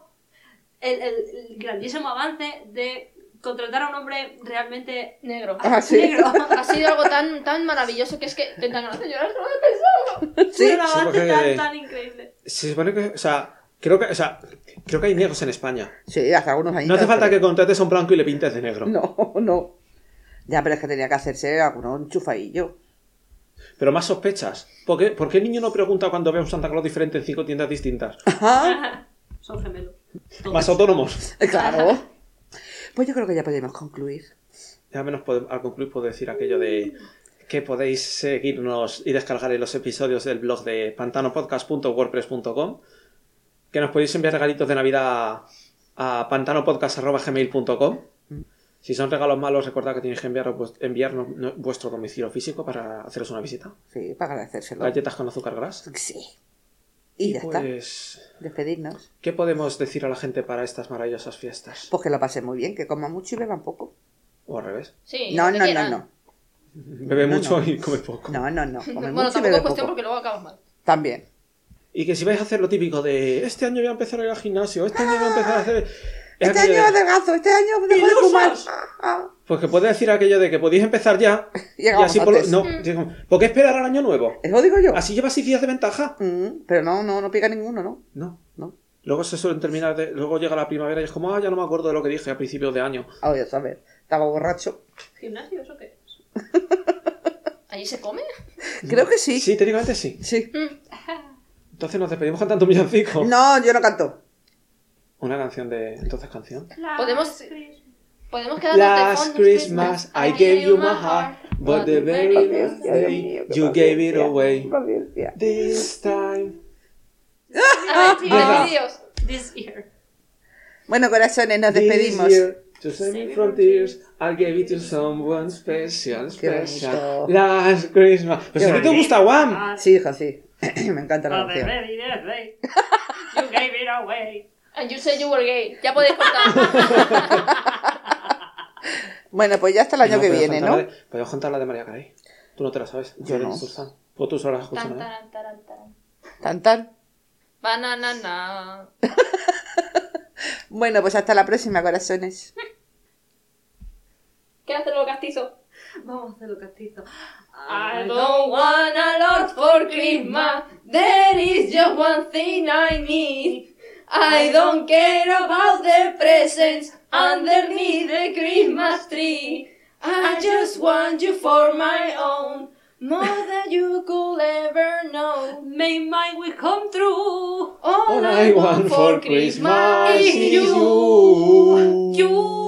el grandísimo avance de contratar a un hombre realmente Negro. Ah, sí. negro. Ha sido algo tan maravilloso que es que te dan ganas de llorar solo de pensarlo. Sí. Un avance porque- tan increíble. Se supone que... O sea, creo que hay negros en España. Sí, hace algunos años. No hace falta que contrates a un blanco y le pintes de negro. No. Ya, pero es que tenía que hacerse alguno enchufadillo. Pero más sospechas. ¿Por qué el niño no pregunta cuando ve a un Santa Claus diferente en 5 tiendas distintas? Ajá. Son gemelos. Todos. Más autónomos. Claro. Pues yo creo que ya podemos concluir. Ya menos al concluir puedo decir aquello de que podéis seguirnos y descargar los episodios del blog de pantanopodcast.wordpress.com, que nos podéis enviar regalitos de Navidad a pantanopodcast@gmail.com. Si son regalos malos, recordad que tenéis que enviarnos vuestro domicilio físico para haceros una visita. Sí, para agradecérselo. Galletas con azúcar gras. Sí. Y ya está. Pues, Despedirnos. ¿qué podemos decir a la gente para estas maravillosas fiestas? Pues que lo pasen muy bien, que coman mucho y beban poco. O al revés. Sí, No. lo que quieran. Bebe No, mucho no. y come poco. No. Come Bueno, mucho y tampoco bebe es cuestión poco. porque luego acabas mal. También. Y que si vais a hacer lo típico de este año voy a empezar a ir al gimnasio, este año voy a empezar a hacer... es Este aquello año de- adelgazo, este año dejo de fumar. Pues que puede decir aquello de que podéis empezar ya y Llegamos así antes. no, digo, ¿por qué esperar al año nuevo? Eso digo yo. ¿Así llevas 6 días de ventaja? Pero no pica ninguno, ¿no? No. Luego se suelen terminar luego llega la primavera y es como, ya no me acuerdo de lo que dije a principios de año. Ah, voy a saber. Estaba borracho. ¿Gimnasio? ¿Eso qué es? ¿Allí se come? Creo que sí. Sí, técnicamente sí. Sí. Entonces nos despedimos cantando un villancico. No, yo no canto. Una canción de... Entonces canción. Podemos quedarnos de Last fondo. Christmas I gave you my heart, but the very next day you gave it away. This time... A ver, Venga. vídeos. This year. Bueno, corazones, nos This despedimos. year, to save me from tears, I'll give it to someone special, Qué special. bonito. Last Christmas. Pues Qué si no te bonito. gusta, Juan. Sí, hija, sí. Me encanta la Oh, the canción. very next day. You gave it away. And you said you were gay. Ya podéis cortar. Bueno, pues ya hasta el año que viene, ¿no? Podemos contar la de María Carey. Tú no te la sabes. Yo no. O tú solo la has Tan, escuchado. taran, taran, taran. Tan, tan. Bananana. Bueno, pues hasta la próxima, corazones. ¿Qué hace lo castizo? Vamos a hacerlo castizo. I don't want a lot for Christmas. There is just one thing I need. I don't care about the presents underneath the Christmas tree. I just want you for my own, more than you could ever know. May my wish come true. All All I want for Christmas is you. You.